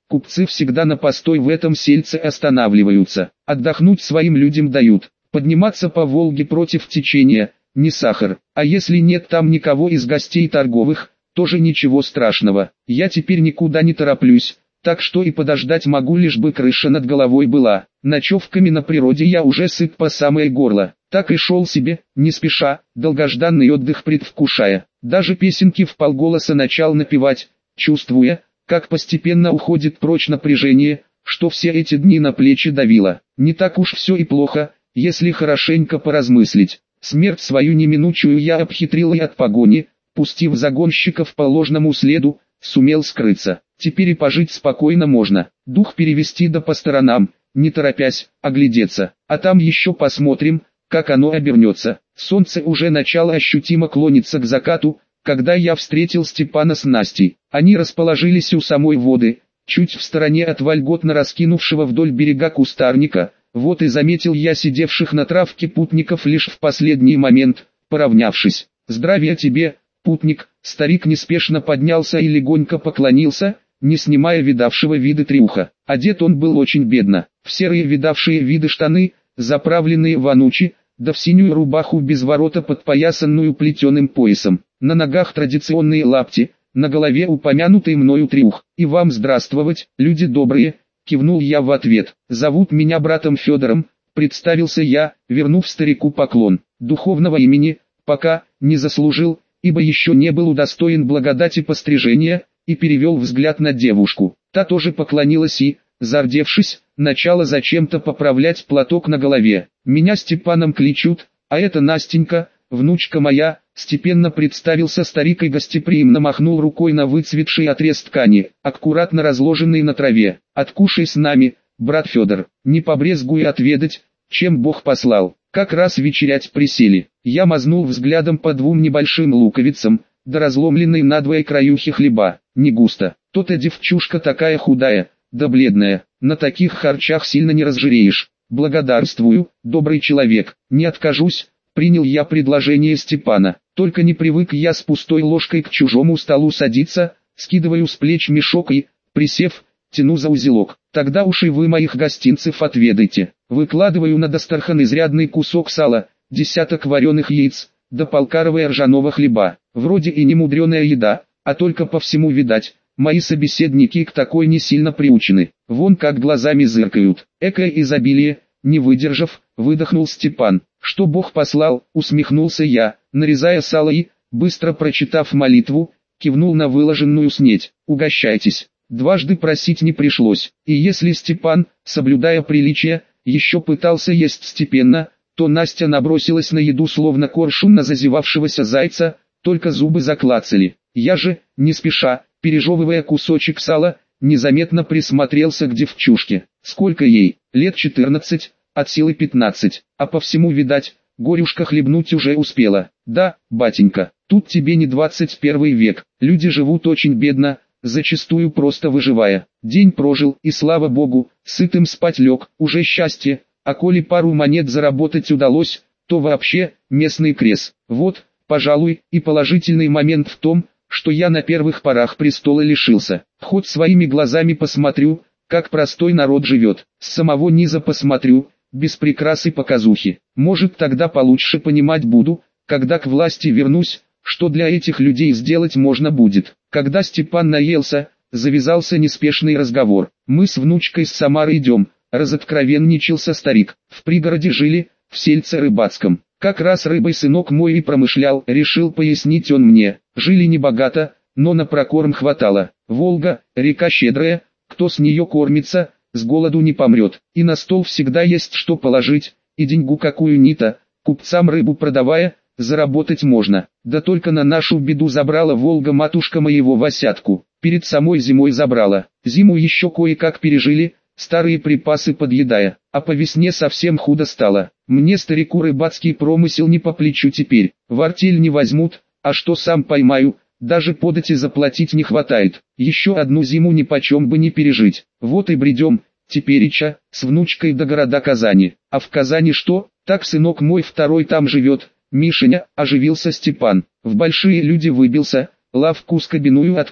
Купцы всегда на постой в этом сельце останавливаются, отдохнуть своим людям дают. Подниматься по Волге против течения – не сахар, а если нет там никого из гостей торговых, тоже ничего страшного. Я теперь никуда не тороплюсь, так что и подождать могу, лишь бы крыша над головой была. Ночевками на природе я уже сыт по самое горло. Так и шел себе, не спеша, долгожданный отдых предвкушая. Даже песенки вполголоса начал напевать, чувствуя, как постепенно уходит прочь напряжение, что все эти дни на плечи давило. Не так уж все и плохо, если хорошенько поразмыслить. Смерть свою неминучую я обхитрил и от погони, пустив загонщиков по ложному следу, сумел скрыться. Теперь и пожить спокойно можно, дух перевести да по сторонам, не торопясь, оглядеться. А там еще посмотрим, как оно обернется. Солнце уже начало ощутимо клониться к закату, когда я встретил Степана с Настей. Они расположились у самой воды, чуть в стороне от вольготно раскинувшего вдоль берега кустарника. Вот и заметил я сидевших на травке путников лишь в последний момент, поравнявшись. «Здравия тебе, путник!» Старик неспешно поднялся и легонько поклонился, не снимая видавшего виды трюха. Одет он был очень бедно, в серые видавшие виды штаны, заправленные в анучи, да в синюю рубаху без ворота, подпоясанную плетеным поясом. На ногах традиционные лапти, на голове упомянутый мною трюх. «И вам здравствовать, люди добрые!» Кивнул я в ответ. «Зовут меня братом Федором», представился я, вернув старику поклон. Духовного имени пока не заслужил, ибо еще не был удостоен благодати пострижения, и перевел взгляд на девушку. Та тоже поклонилась и, зардевшись, начала зачем-то поправлять платок на голове. «Меня Степаном кличут, а это Настенька, внучка моя», степенно представился старик и гостеприимно махнул рукой на выцветший отрез ткани, аккуратно разложенный на траве. «Откушай с нами, брат Федор, не побрезгуй отведать, чем Бог послал». Как раз вечерять присели. Я мазнул взглядом по двум небольшим луковицам, да разломленной надвое краюхи хлеба. Не густо. То-то девчушка такая худая, да бледная. На таких харчах сильно не разжиреешь. «Благодарствую, добрый человек, не откажусь», принял я предложение Степана. Только не привык я с пустой ложкой к чужому столу садиться, скидываю с плеч мешок и, присев, тяну за узелок. «Тогда уж и вы моих гостинцев отведайте». Выкладываю на дастархан изрядный кусок сала, десяток вареных яиц, да полкаровая ржаного хлеба. Вроде и не мудреная еда, а только по всему видать, мои собеседники к такой не сильно приучены. Вон как глазами зыркают. Экое изобилие, не выдержав, выдохнул Степан. «Что Бог послал», усмехнулся я, нарезая сало и, быстро прочитав молитву, кивнул на выложенную снеть. «Угощайтесь». Дважды просить не пришлось, и если Степан, соблюдая приличие, еще пытался есть степенно, то Настя набросилась на еду словно коршун на зазевавшегося зайца, только зубы заклацали. Я же, не спеша, пережевывая кусочек сала, незаметно присмотрелся к девчушке. Сколько ей? Лет четырнадцать, от силы пятнадцать, а по всему видать, горюшка хлебнуть уже успела. «Да, батенька, тут тебе не двадцать первый век, люди живут очень бедно, зачастую просто выживая. День прожил, и слава богу, сытым спать лег, уже счастье, а коли пару монет заработать удалось, то вообще, местный крес. Вот, пожалуй, и положительный момент в том, что я на первых порах престола лишился. Хоть своими глазами посмотрю, как простой народ живет, с самого низа посмотрю, без прикрас и показухи. Может, тогда получше понимать буду, когда к власти вернусь, что для этих людей сделать можно будет». Когда Степан наелся, завязался неспешный разговор. «Мы с внучкой с Самары идем», разоткровенничался старик. «В пригороде жили, в сельце рыбацком. Как раз рыбой сынок мой и промышлял», решил пояснить он мне. «Жили небогато, но на прокорм хватало. Волга, река щедрая, кто с нее кормится, с голоду не помрет. И на стол всегда есть что положить, и деньгу какую-нибудь, купцам рыбу продавая, заработать можно. Да только на нашу беду забрала Волга матушка моего Васятку. Перед самой зимой забрала. Зиму еще кое-как пережили, старые припасы подъедая. А по весне совсем худо стало. Мне, старику, рыбацкий промысел не по плечу теперь. В артель не возьмут, а что сам поймаю, даже подати заплатить не хватает. Еще одну зиму нипочем бы не пережить. Вот и бредем, теперича, с внучкой до города Казани. А в Казани что? Так сынок мой второй там живет. Мишеня, оживился Степан. В большие люди выбился, лавку скобяную открыл.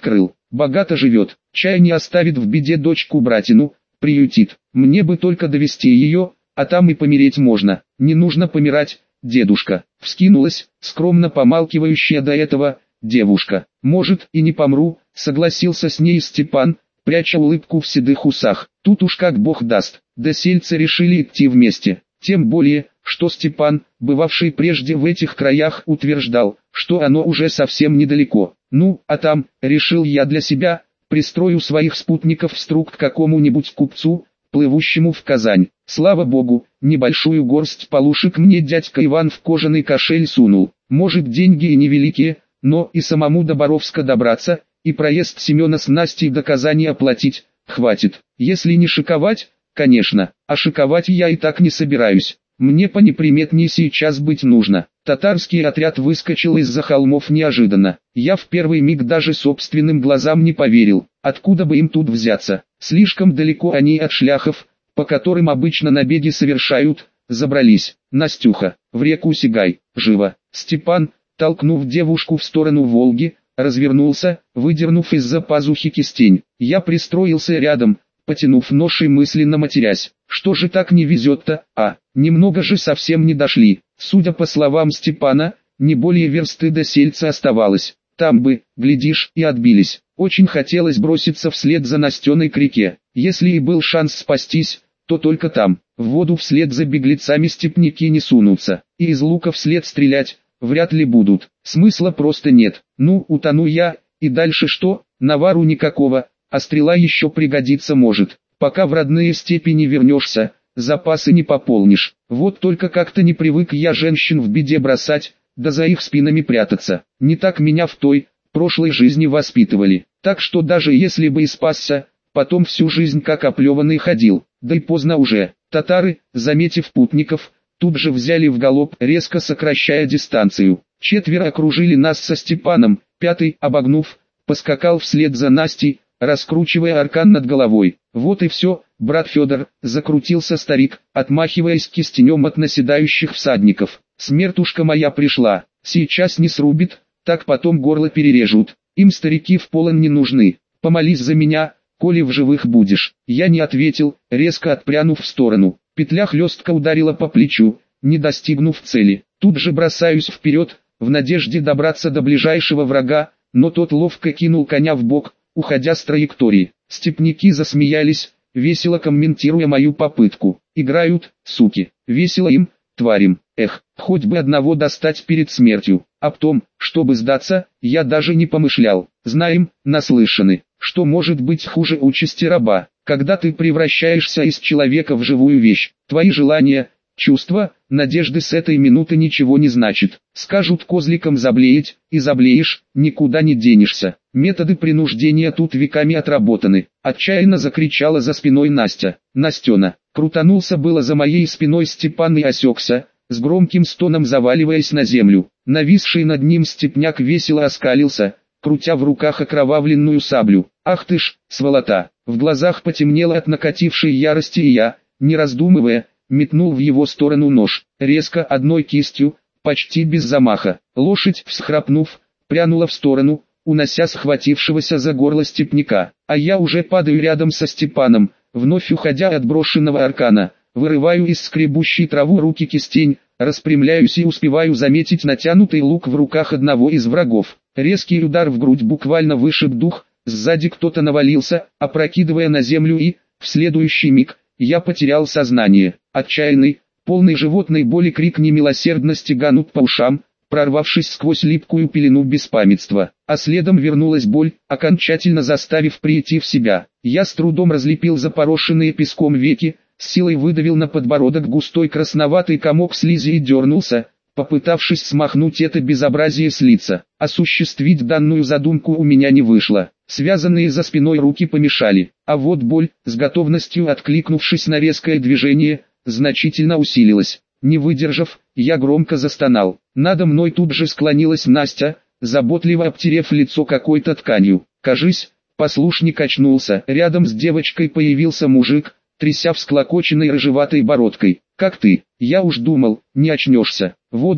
богато живет, чай не оставит в беде дочку-братину, приютит. Мне бы только довести ее, а там и помереть можно. Не нужно помирать, дедушка. Вскинулась, скромно помалкивающая до этого, девушка. Может и не помру, согласился с ней Степан, пряча улыбку в седых усах. Тут уж как бог даст. Досельцы решили идти вместе. Тем более, что Степан, бывавший прежде в этих краях, утверждал, что оно уже совсем недалеко. Ну, а там, решил я для себя, пристрою своих спутников в струк к какому-нибудь купцу, плывущему в Казань. Слава богу, небольшую горсть полушек мне дядька Иван в кожаный кошель сунул. Может, деньги и невеликие, но и самому до Боровска добраться, и проезд Семена с Настей до Казани оплатить, хватит. Если не шиковать, конечно, а шиковать я и так не собираюсь. Мне понеприметнее сейчас быть нужно. Татарский отряд выскочил из-за холмов неожиданно. Я в первый миг даже собственным глазам не поверил. Откуда бы им тут взяться? Слишком далеко они от шляхов, по которым обычно набеги совершают, забрались. Настюха, в реку сигай, живо. Степан, толкнув девушку в сторону Волги, развернулся, выдернув из-за пазухи кистень. Я пристроился рядом, потянув нож и мысленно матерясь. Что же так не везет-то, а? Немного же совсем не дошли. Судя по словам Степана, не более версты до Сельца оставалось. Там бы, глядишь, и отбились. Очень хотелось броситься вслед за Настеной к реке. Если и был шанс спастись, то только там. В воду вслед за беглецами степняки не сунутся. И из лука вслед стрелять, вряд ли будут. Смысла просто нет. Ну, утону я, и дальше что? Навару никакого, а стрела еще пригодится может. Пока в родные степи не вернешься, запасы не пополнишь. Вот только как-то не привык я женщин в беде бросать, да за их спинами прятаться. Не так меня в той, прошлой жизни воспитывали. Так что даже если бы и спасся, потом всю жизнь как оплеванный ходил. Да и поздно уже. Татары, заметив путников, тут же взяли в галоп, резко сокращая дистанцию. Четверо окружили нас со Степаном, пятый, обогнув, поскакал вслед за Настей, раскручивая аркан над головой. Вот и все, брат Федор, закрутился старик, отмахиваясь кистенем от наседающих всадников. Смертушка моя пришла, сейчас не срубит, так потом горло перережут. Им старики в полон не нужны. Помолись за меня, коли в живых будешь. Я не ответил, резко отпрянув в сторону. Петля хлестко ударила по плечу, не достигнув цели. Тут же бросаюсь вперед, в надежде добраться до ближайшего врага, но тот ловко кинул коня в бок, уходя с траектории. Степняки засмеялись, весело комментируя мою попытку. Играют, суки, весело им, тварям. Эх, хоть бы одного достать перед смертью. Об том, чтобы сдаться, я даже не помышлял. Знаем, наслышаны, что может быть хуже участи раба, когда ты превращаешься из человека в живую вещь. Твои желания, чувства, надежды с этой минуты ничего не значит. Скажут козликом заблеять, и заблеешь, никуда не денешься. Методы принуждения тут веками отработаны. Отчаянно закричала за спиной Настя. Настена. Крутанулся было за моей спиной Степан и осекся, с громким стоном заваливаясь на землю. Нависший над ним степняк весело оскалился, крутя в руках окровавленную саблю. Ах ты ж, сволота! В глазах потемнело от накатившей ярости, и я, не раздумывая, метнул в его сторону нож. Резко, одной кистью, почти без замаха. Лошадь, всхрапнув, прянула в сторону, унося схватившегося за горло степняка. А я уже падаю рядом со Степаном, вновь уходя от брошенного аркана. Вырываю из скребущей траву руки кистень, распрямляюсь и успеваю заметить натянутый лук в руках одного из врагов. Резкий удар в грудь буквально вышиб дух, сзади кто-то навалился, опрокидывая на землю, и, в следующий миг, я потерял сознание. Отчаянный, полный животной боли крик немилосердно стеганут по ушам, прорвавшись сквозь липкую пелену беспамятства. А следом вернулась боль, окончательно заставив прийти в себя. Я с трудом разлепил запорошенные песком веки, с силой выдавил на подбородок густой красноватый комок слизи и дернулся, попытавшись смахнуть это безобразие с лица. Осуществить данную задумку у меня не вышло. Связанные за спиной руки помешали, а вот боль, с готовностью откликнувшись на резкое движение, значительно усилилась. Не выдержав, я громко застонал. Надо мной тут же склонилась Настя, заботливо обтерев лицо какой-то тканью. Кажись, послушник очнулся. Рядом с девочкой появился мужик, тряся всклокоченной рыжеватой бородкой. «Как ты? Я уж думал, не очнешься». «Воды»,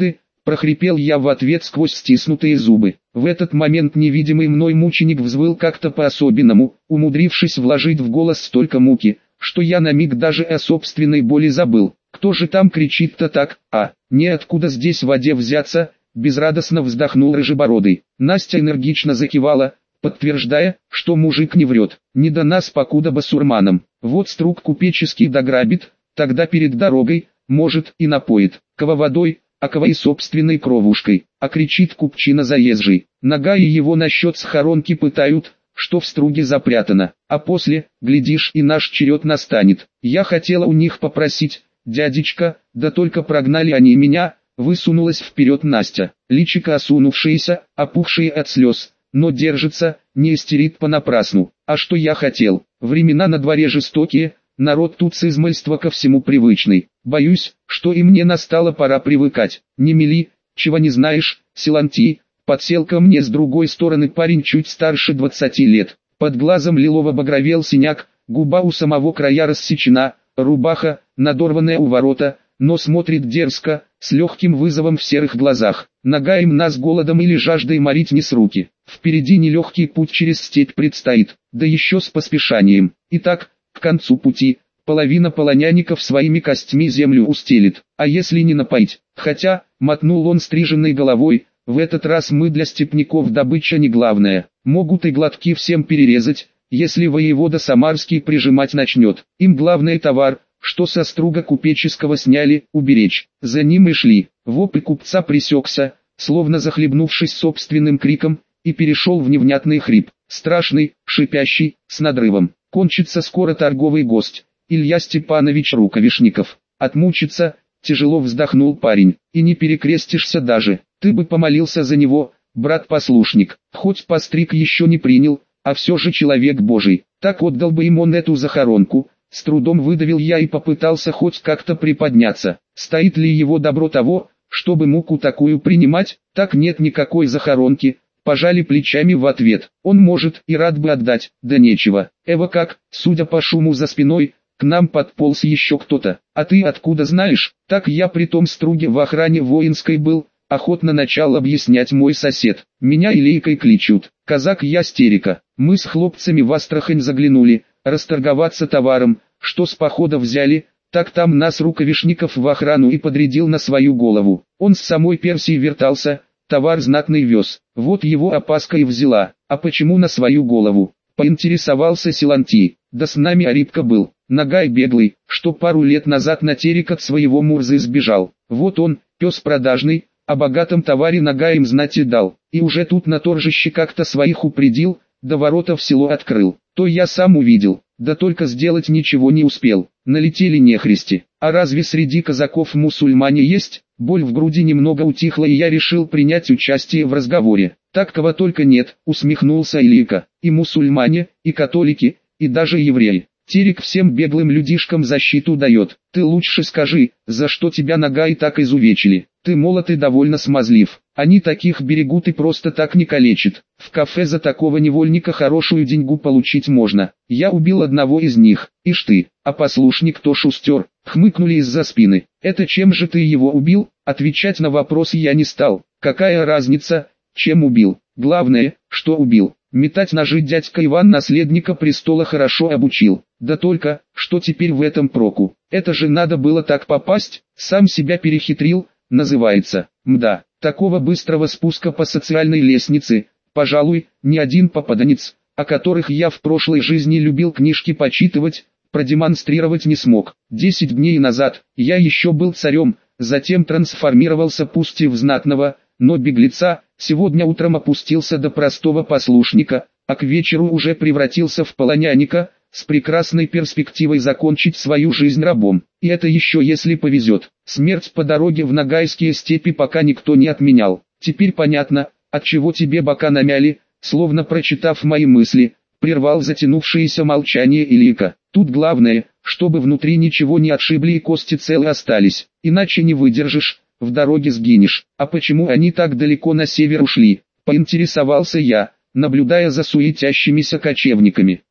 прохрипел я в ответ сквозь стиснутые зубы. В этот момент невидимый мной мученик взвыл как-то по-особенному, умудрившись вложить в голос столько муки, что я на миг даже о собственной боли забыл. Кто же там кричит-то так, а, неоткуда здесь в воде взяться, безрадостно вздохнул рыжебородый. Настя энергично закивала, подтверждая, что мужик не врет. Не до нас покуда басурманам. Вот струк купеческий дограбит, тогда перед дорогой, может, и напоит. Кого водой, а кого и собственной кровушкой. А кричит купчина заезжий. Нога и его насчет схоронки пытают, что в струге запрятано. А после, глядишь, и наш черед настанет. Я хотела у них попросить, дядечка, да только прогнали они меня. Высунулась вперед Настя. Личико осунувшееся, опухшее от слез. Но держится, не истерит понапрасну. А что я хотел? Времена на дворе жестокие, народ тут с измальства ко всему привычный. Боюсь, что и мне настала пора привыкать. Не мели, чего не знаешь, Силантий. Подсел ко мне с другой стороны парень чуть старше двадцати лет. Под глазом лилово багровел синяк, губа у самого края рассечена, рубаха, надорванная у ворота, но смотрит дерзко, с легким вызовом в серых глазах. Нога им нас голодом или жаждой морить не с руки. Впереди нелегкий путь через степь предстоит, да еще с поспешанием. Итак, к концу пути, половина полонянников своими костьми землю устелит. А если не напоить? Хотя, мотнул он стриженной головой, в этот раз мы для степняков добыча не главная. Могут и глотки всем перерезать, если воевода Самарский прижимать начнет. Им главный товар, что со струга купеческого сняли, уберечь. За ним и шли. Вопль купца пресекся, словно захлебнувшись собственным криком, и перешел в невнятный хрип. Страшный, шипящий, с надрывом. Кончится скоро торговый гость. Илья Степанович Рукавишников. Отмучится, тяжело вздохнул парень. И не перекрестишься даже. Ты бы помолился за него, брат-послушник. Хоть постриг еще не принял, а все же человек Божий. Так отдал бы им он эту захоронку. С трудом выдавил я и попытался хоть как-то приподняться. Стоит ли его добро того, чтобы муку такую принимать? Так нет никакой захоронки. Пожали плечами в ответ. Он может и рад бы отдать, да нечего. Эва как, судя по шуму за спиной, к нам подполз еще кто-то. А ты откуда знаешь? Так я при том струге в охране воинской был. Охотно начал объяснять мой сосед. Меня Илейкой кличут. Казак я Стерика. Мы с хлопцами в Астрахань заглянули. Расторговаться товаром, что с похода взяли, так там нас Рукавишников в охрану и подрядил на свою голову. Он с самой Персии вертался, товар знатный вез, вот его опаска и взяла. А почему на свою голову? Поинтересовался Силантий. Да с нами Арибка был, нагай беглый, что пару лет назад на терек от своего Мурзы сбежал. Вот он, пес продажный, о богатом товаре нагаем знать и дал. И уже тут на торжище как-то своих упредил, до ворота в село открыл. То я сам увидел, да только сделать ничего не успел. Налетели нехристи. А разве среди казаков мусульмане есть? Боль в груди немного утихла, и я решил принять участие в разговоре. Так кого только нет, усмехнулся Илийка. И мусульмане, и католики, и даже евреи. Терек всем беглым людишкам защиту дает. Ты лучше скажи, за что тебя нога и так изувечили. Ты молод и довольно смазлив. Они таких берегут и просто так не калечат. В кафе за такого невольника хорошую деньгу получить можно. Я убил одного из них. Ишь ты, а послушник-то шустер. Хмыкнули из-за спины. Это чем же ты его убил? Отвечать на вопрос я не стал. Какая разница, чем убил? Главное, что убил. Метать ножи дядька Иван наследника престола хорошо обучил. Да только, что теперь в этом проку? Это же надо было так попасть, сам себя перехитрил, называется. Мда, такого быстрого спуска по социальной лестнице, пожалуй, ни один попаданец, о которых я в прошлой жизни любил книжки почитывать, продемонстрировать не смог. Десять дней назад, я еще был царем, затем трансформировался пусть и в знатного, но беглеца, сегодня утром опустился до простого послушника, а к вечеру уже превратился в полоняника, с прекрасной перспективой закончить свою жизнь рабом. И это еще если повезет. Смерть по дороге в Ногайские степи пока никто не отменял. Теперь понятно, отчего тебе бока намяли, словно прочитав мои мысли, прервал затянувшееся молчание Илийка. Тут главное, чтобы внутри ничего не отшибли и кости целы остались, иначе не выдержишь, в дороге сгинешь. А почему они так далеко на север ушли? Поинтересовался я, наблюдая за суетящимися кочевниками.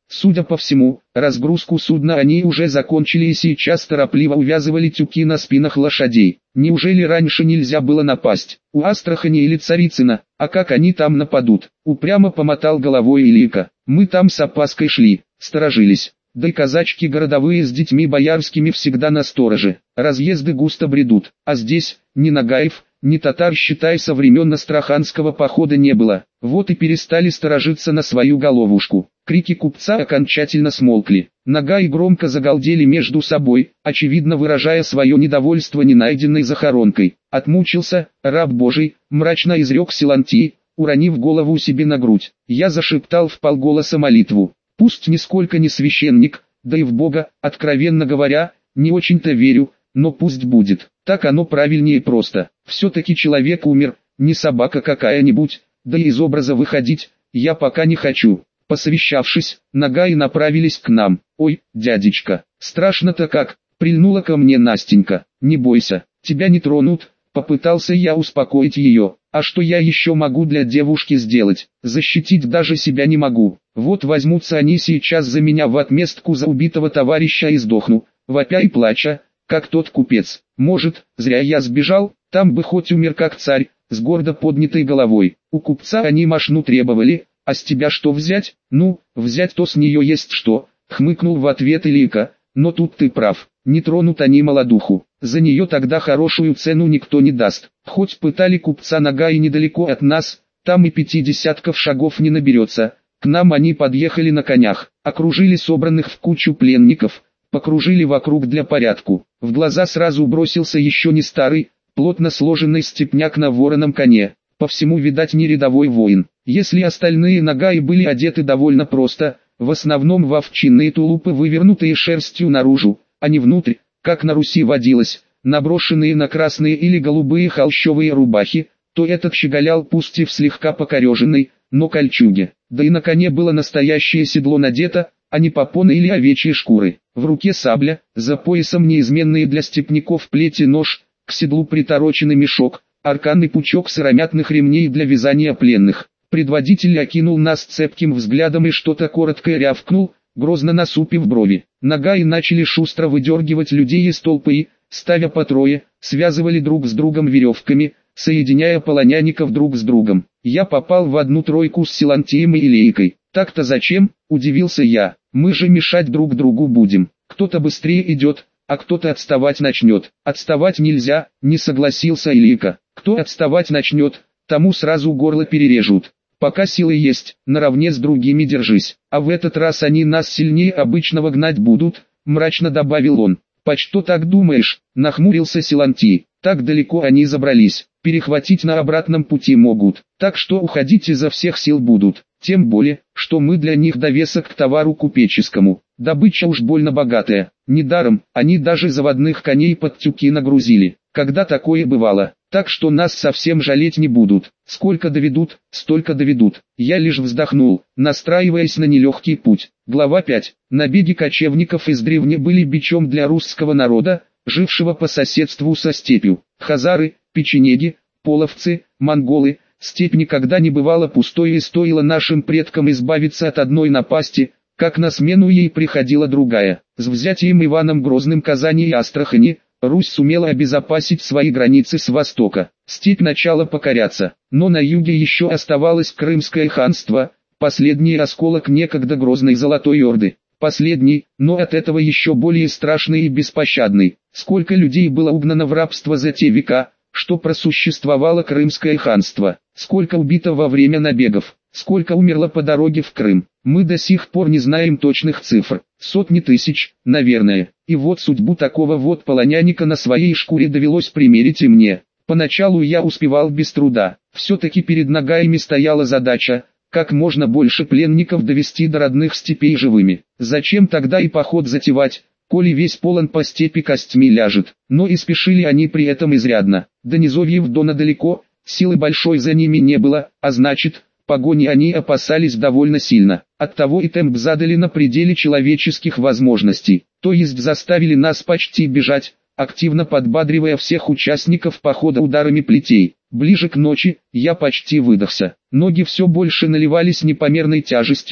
Судя по всему, разгрузку судна они уже закончили и сейчас торопливо увязывали тюки на спинах лошадей. Неужели раньше нельзя было напасть? У Астрахани или Царицына, а как они там нападут? Упрямо помотал головой Илийка. Мы там с опаской шли, сторожились. Да и казачки городовые с детьми боярскими всегда на стороже. Разъезды густо бредут, а здесь, ни нагаев, ни татар, считай, со времен Астраханского похода не было. Вот и перестали сторожиться на свою головушку. Крики купца окончательно смолкли. Нагаи громко загалдели между собой, очевидно выражая свое недовольство ненайденной захоронкой. Отмучился, раб Божий, мрачно изрек Силантий, уронив голову себе на грудь. Я зашептал вполголоса молитву. Пусть нисколько не священник, да и в Бога, откровенно говоря, не очень-то верю, но пусть будет. Так оно правильнее просто. Все-таки человек умер, не собака какая-нибудь, да и из образа выходить, я пока не хочу. Посовещавшись, нагаи направились к нам. Ой, дядечка, страшно-то как, прильнула ко мне Настенька. Не бойся, тебя не тронут, попытался я успокоить ее. А что я еще могу для девушки сделать? Защитить даже себя не могу. Вот возьмутся они сейчас за меня в отместку за убитого товарища и сдохну, вопя и плача, как тот купец. Может, зря я сбежал, там бы хоть умер как царь, с гордо поднятой головой. У купца они мошну требовали, а с тебя что взять? Ну, взять-то с нее есть что, хмыкнул в ответ Илийка, но тут ты прав, не тронут они молодуху. За нее тогда хорошую цену никто не даст. Хоть пытали купца нагаи недалеко от нас, там и пяти десятков шагов не наберется. К нам они подъехали на конях, окружили собранных в кучу пленников, покружили вокруг для порядку. В глаза сразу бросился еще не старый, плотно сложенный степняк на вороном коне. По всему, видать, не рядовой воин. Если остальные нагаи были одеты довольно просто, в основном в овчинные тулупы, вывернутые шерстью наружу, а не внутрь, как на Руси водилось, наброшенные на красные или голубые холщовые рубахи, то этот щеголял пусть и в слегка покореженной, но кольчуге. Да и на коне было настоящее седло надето, а не попоны или овечьи шкуры. В руке сабля, за поясом неизменные для степняков плети нож, к седлу притороченный мешок, арканный пучок сыромятных ремней для вязания пленных. Предводитель окинул нас цепким взглядом и что-то коротко рявкнул, грозно насупив брови. Нагаи начали шустро выдергивать людей из толпы и, ставя по трое, связывали друг с другом веревками, соединяя полонянников друг с другом. Я попал в одну тройку с Силантием и Илейкой. Так-то зачем, удивился я, мы же мешать друг другу будем. Кто-то быстрее идет, а кто-то отставать начнет. Отставать нельзя, не согласился Илейка. Кто отставать начнет, тому сразу горло перережут. Пока силы есть, наравне с другими держись. А в этот раз они нас сильнее обычного гнать будут, мрачно добавил он. Почто так думаешь, нахмурился Силантий. Так далеко они забрались, перехватить на обратном пути могут, так что уходить изо всех сил будут. Тем более, что мы для них довесок к товару купеческому. Добыча уж больно богатая. Недаром, они даже заводных коней под тюки нагрузили. Когда такое бывало, так что нас совсем жалеть не будут. Сколько доведут, столько доведут. Я лишь вздохнул, настраиваясь на нелегкий путь. Глава пять. Набеги кочевников издревле были бичом для русского народа, жившего по соседству со степью. Хазары, печенеги, половцы, монголы. Степь никогда не бывала пустой, и стоило нашим предкам избавиться от одной напасти, как на смену ей приходила другая. С взятием Иваном Грозным Казани и Астрахани, Русь сумела обезопасить свои границы с востока. Степь начала покоряться, но на юге еще оставалось Крымское ханство, последний осколок некогда грозной Золотой Орды. Последний, но от этого еще более страшный и беспощадный. Сколько людей было угнано в рабство за те века, что просуществовало Крымское ханство, сколько убито во время набегов, сколько умерло по дороге в Крым. Мы до сих пор не знаем точных цифр, сотни тысяч, наверное. И вот судьбу такого вот полоняника на своей шкуре довелось примерить и мне. Поначалу я успевал без труда, все-таки перед ногами стояла задача, как можно больше пленников довести до родных степей живыми. Зачем тогда и поход затевать, коли весь полон по степи костьми ляжет? Но и спешили они при этом изрядно. До низовьев Дона далеко, силы большой за ними не было, а значит, погони они опасались довольно сильно. Оттого и темп задали на пределе человеческих возможностей, то есть заставили нас почти бежать, активно подбадривая всех участников похода ударами плетей. Ближе к ночи, я почти выдохся. Ноги все больше наливались непомерной тяжестью,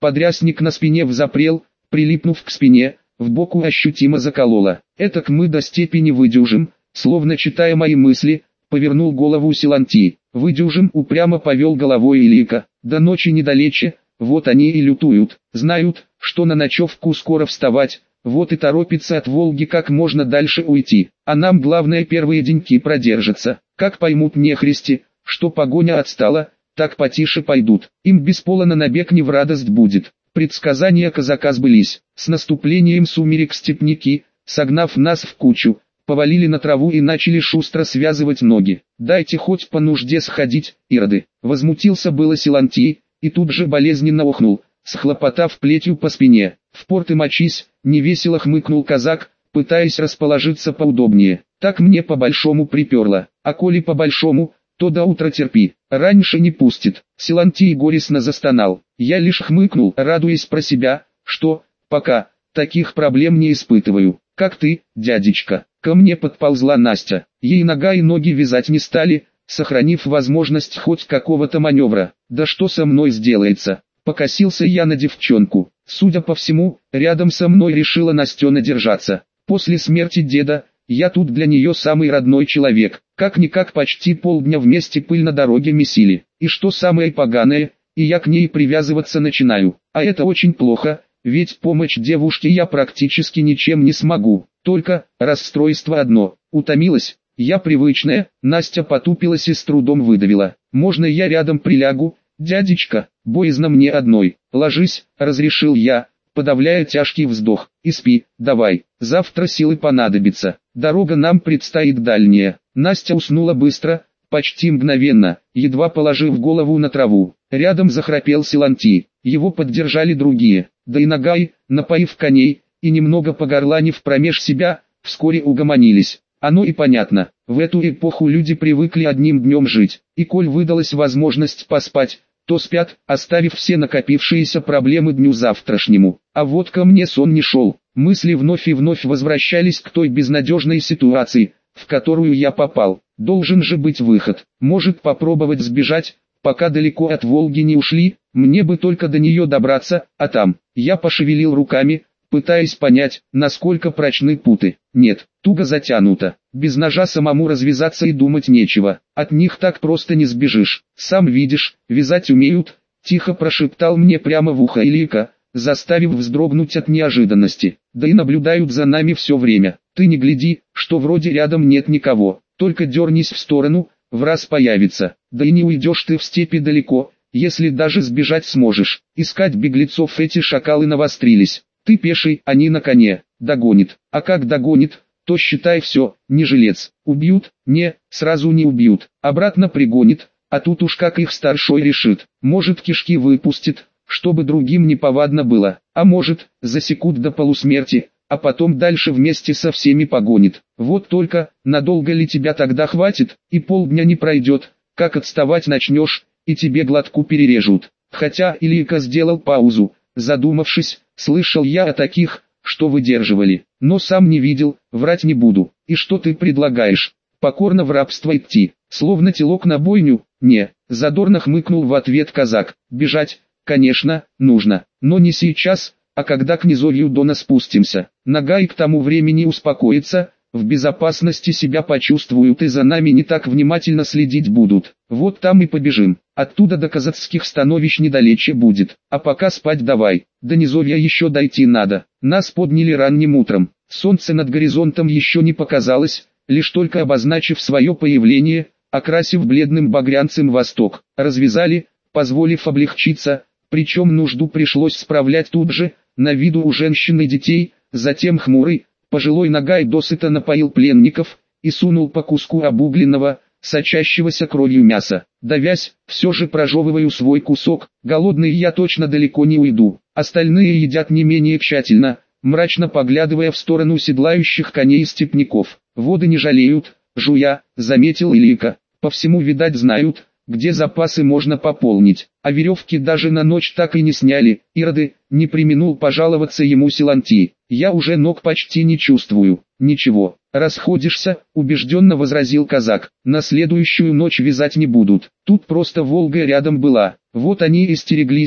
Подрясник на спине взапрел, прилипнув к спине, в боку ощутимо закололо. «Этак мы до степени выдюжим», словно читая мои мысли, повернул голову Силантий. «Выдюжим», упрямо повел головой Илийка. «До ночи недалече, вот они и лютуют, знают, что на ночевку скоро вставать, вот и торопится от Волги как можно дальше уйти, а нам главное первые деньки продержаться. Как поймут нехристи, что погоня отстала, так потише пойдут, им бесполо на набег не в радость будет». Предсказания казака сбылись. С наступлением сумерек степняки, согнав нас в кучу, повалили на траву и начали шустро связывать ноги. «Дайте хоть по нужде сходить, ироды!» Возмутился было Силантий, и тут же болезненно охнул, схлопотав плетью по спине. «В порт и мочись!» — невесело хмыкнул казак, пытаясь расположиться поудобнее. «Так мне по-большому приперло, а коли по-большому, то до утра терпи, раньше не пустит». Силантий горестно застонал. Я лишь хмыкнул, радуясь про себя, что, пока, таких проблем не испытываю. «Как ты, дядечка?» Ко мне подползла Настя. Ей нога и ноги вязать не стали, сохранив возможность хоть какого-то маневра. «Да что со мной сделается?» Покосился я на девчонку. Судя по всему, рядом со мной решила Настена держаться. После смерти деда, я тут для нее самый родной человек. Как-никак почти полдня вместе пыль на дороге месили. И что самое поганое, и я к ней привязываться начинаю. А это очень плохо, ведь помочь девушке я практически ничем не смогу. Только, расстройство одно, утомилась. Я привычная, Настя потупилась и с трудом выдавила. «Можно я рядом прилягу, дядечка? Боязно мне одной». «Ложись», — разрешил я, подавляя тяжкий вздох. «И спи, давай, завтра силы понадобится. Дорога нам предстоит дальняя». Настя уснула быстро, почти мгновенно, едва положив голову на траву. Рядом захрапел Силантий, его поддержали другие. Да и Нагай, напоив коней, и немного погорланив промеж себя, вскоре угомонились. Оно и понятно, в эту эпоху люди привыкли одним днем жить, и коль выдалась возможность поспать, то спят, оставив все накопившиеся проблемы дню завтрашнему. А вот ко мне сон не шел, мысли вновь и вновь возвращались к той безнадежной ситуации, в которую я попал. Должен же быть выход, может попробовать сбежать, пока далеко от Волги не ушли, мне бы только до нее добраться, а там, я пошевелил руками, пытаясь понять, насколько прочны путы. Нет, туго затянуто, без ножа самому развязаться и думать нечего, от них так просто не сбежишь. «Сам видишь, вязать умеют», — тихо прошептал мне прямо в ухо Илийка, заставив вздрогнуть от неожиданности. «Да и наблюдают за нами все время. Ты не гляди, что вроде рядом нет никого, только дернись в сторону, враз появится. Да и не уйдешь ты в степи далеко, если даже сбежать сможешь. Искать беглецов эти шакалы навострились. Ты пеший, они на коне. Догонит. А как догонит, то считай все, не жилец. Убьют? Не, сразу не убьют. Обратно пригонит, а тут уж как их старшой решит. Может кишки выпустит, чтобы другим не повадно было. А может, засекут до полусмерти, а потом дальше вместе со всеми погонит. Вот только, надолго ли тебя тогда хватит, и полдня не пройдет, как отставать начнешь, и тебе глотку перережут». Хотя Илийка сделал паузу, задумавшись, слышал я о таких, что выдерживали, но сам не видел, врать не буду. «И что ты предлагаешь? Покорно в рабство идти, словно телок на бойню?» «Не», задорно хмыкнул в ответ казак. «Бежать, конечно, нужно, но не сейчас, а когда к низовью Дона спустимся. Нагай к тому времени успокоится, в безопасности себя почувствуют и за нами не так внимательно следить будут. Вот там и побежим. Оттуда до казацких становищ недалече будет. А пока спать давай. До низовья еще дойти надо». Нас подняли ранним утром. Солнце над горизонтом еще не показалось, лишь только обозначив свое появление, окрасив бледным багрянцем восток. Развязали, позволив облегчиться, причем нужду пришлось справлять тут же, на виду у женщин и детей. Затем хмурый, пожилой Нагай досыта напоил пленников и сунул по куску обугленного, сочащегося кровью мяса. Давясь, все же прожевываю свой кусок, голодный я точно далеко не уйду. Остальные едят не менее тщательно, мрачно поглядывая в сторону седлающих коней степняков. «Воды не жалеют», жуя, заметил Илийка. «По всему, видать, знают, где запасы можно пополнить, а веревки даже на ночь так и не сняли». «Ироды», не преминул пожаловаться ему Силантий. «Я уже ног почти не чувствую». «Ничего, расходишься», убежденно возразил казак. «На следующую ночь вязать не будут. Тут просто Волга рядом была. Вот они и стереглись,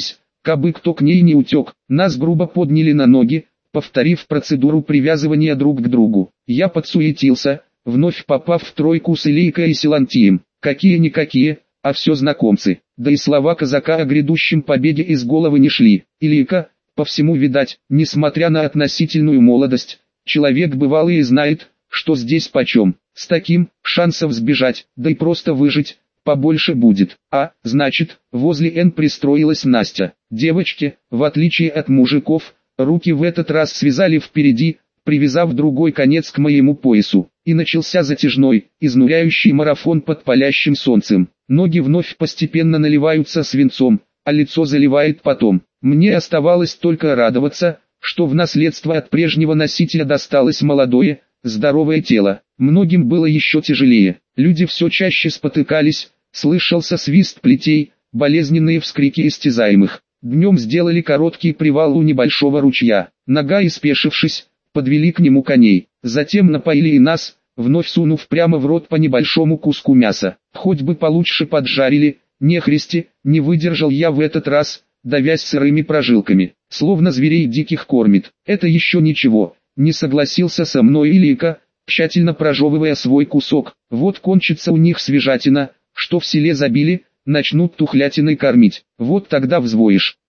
кабы кто к ней не утек. Нас грубо подняли на ноги, повторив процедуру привязывания друг к другу. Я подсуетился, вновь попав в тройку с Илейкой и Силантием. Какие-никакие, а все знакомцы. Да и слова казака о грядущем победе из головы не шли. Илейка, по всему видать, несмотря на относительную молодость, человек бывалый и знает, что здесь почем. С таким, шансов сбежать, да и просто выжить, побольше будет. А, значит, возле Н пристроилась Настя. Девочки, в отличие от мужиков, руки в этот раз связали впереди, привязав другой конец к моему поясу. И начался затяжной, изнуряющий марафон под палящим солнцем. Ноги вновь постепенно наливаются свинцом, а лицо заливает потом. Мне оставалось только радоваться, что в наследство от прежнего носителя досталось молодое, здоровое тело. Многим было еще тяжелее. Люди все чаще спотыкались, слышался свист плетей, болезненные вскрики истязаемых. Днем сделали короткий привал у небольшого ручья. Нога и спешившись, подвели к нему коней. Затем напоили и нас, вновь сунув прямо в рот по небольшому куску мяса. Хоть бы получше поджарили, нехристи, не выдержал я в этот раз, давясь сырыми прожилками. Словно зверей диких кормит. Это еще ничего, не согласился со мной Илейка, тщательно прожевывая свой кусок. Вот кончится у них свежатина, что в селе забили, начнут тухлятиной кормить. Вот тогда взвоишь.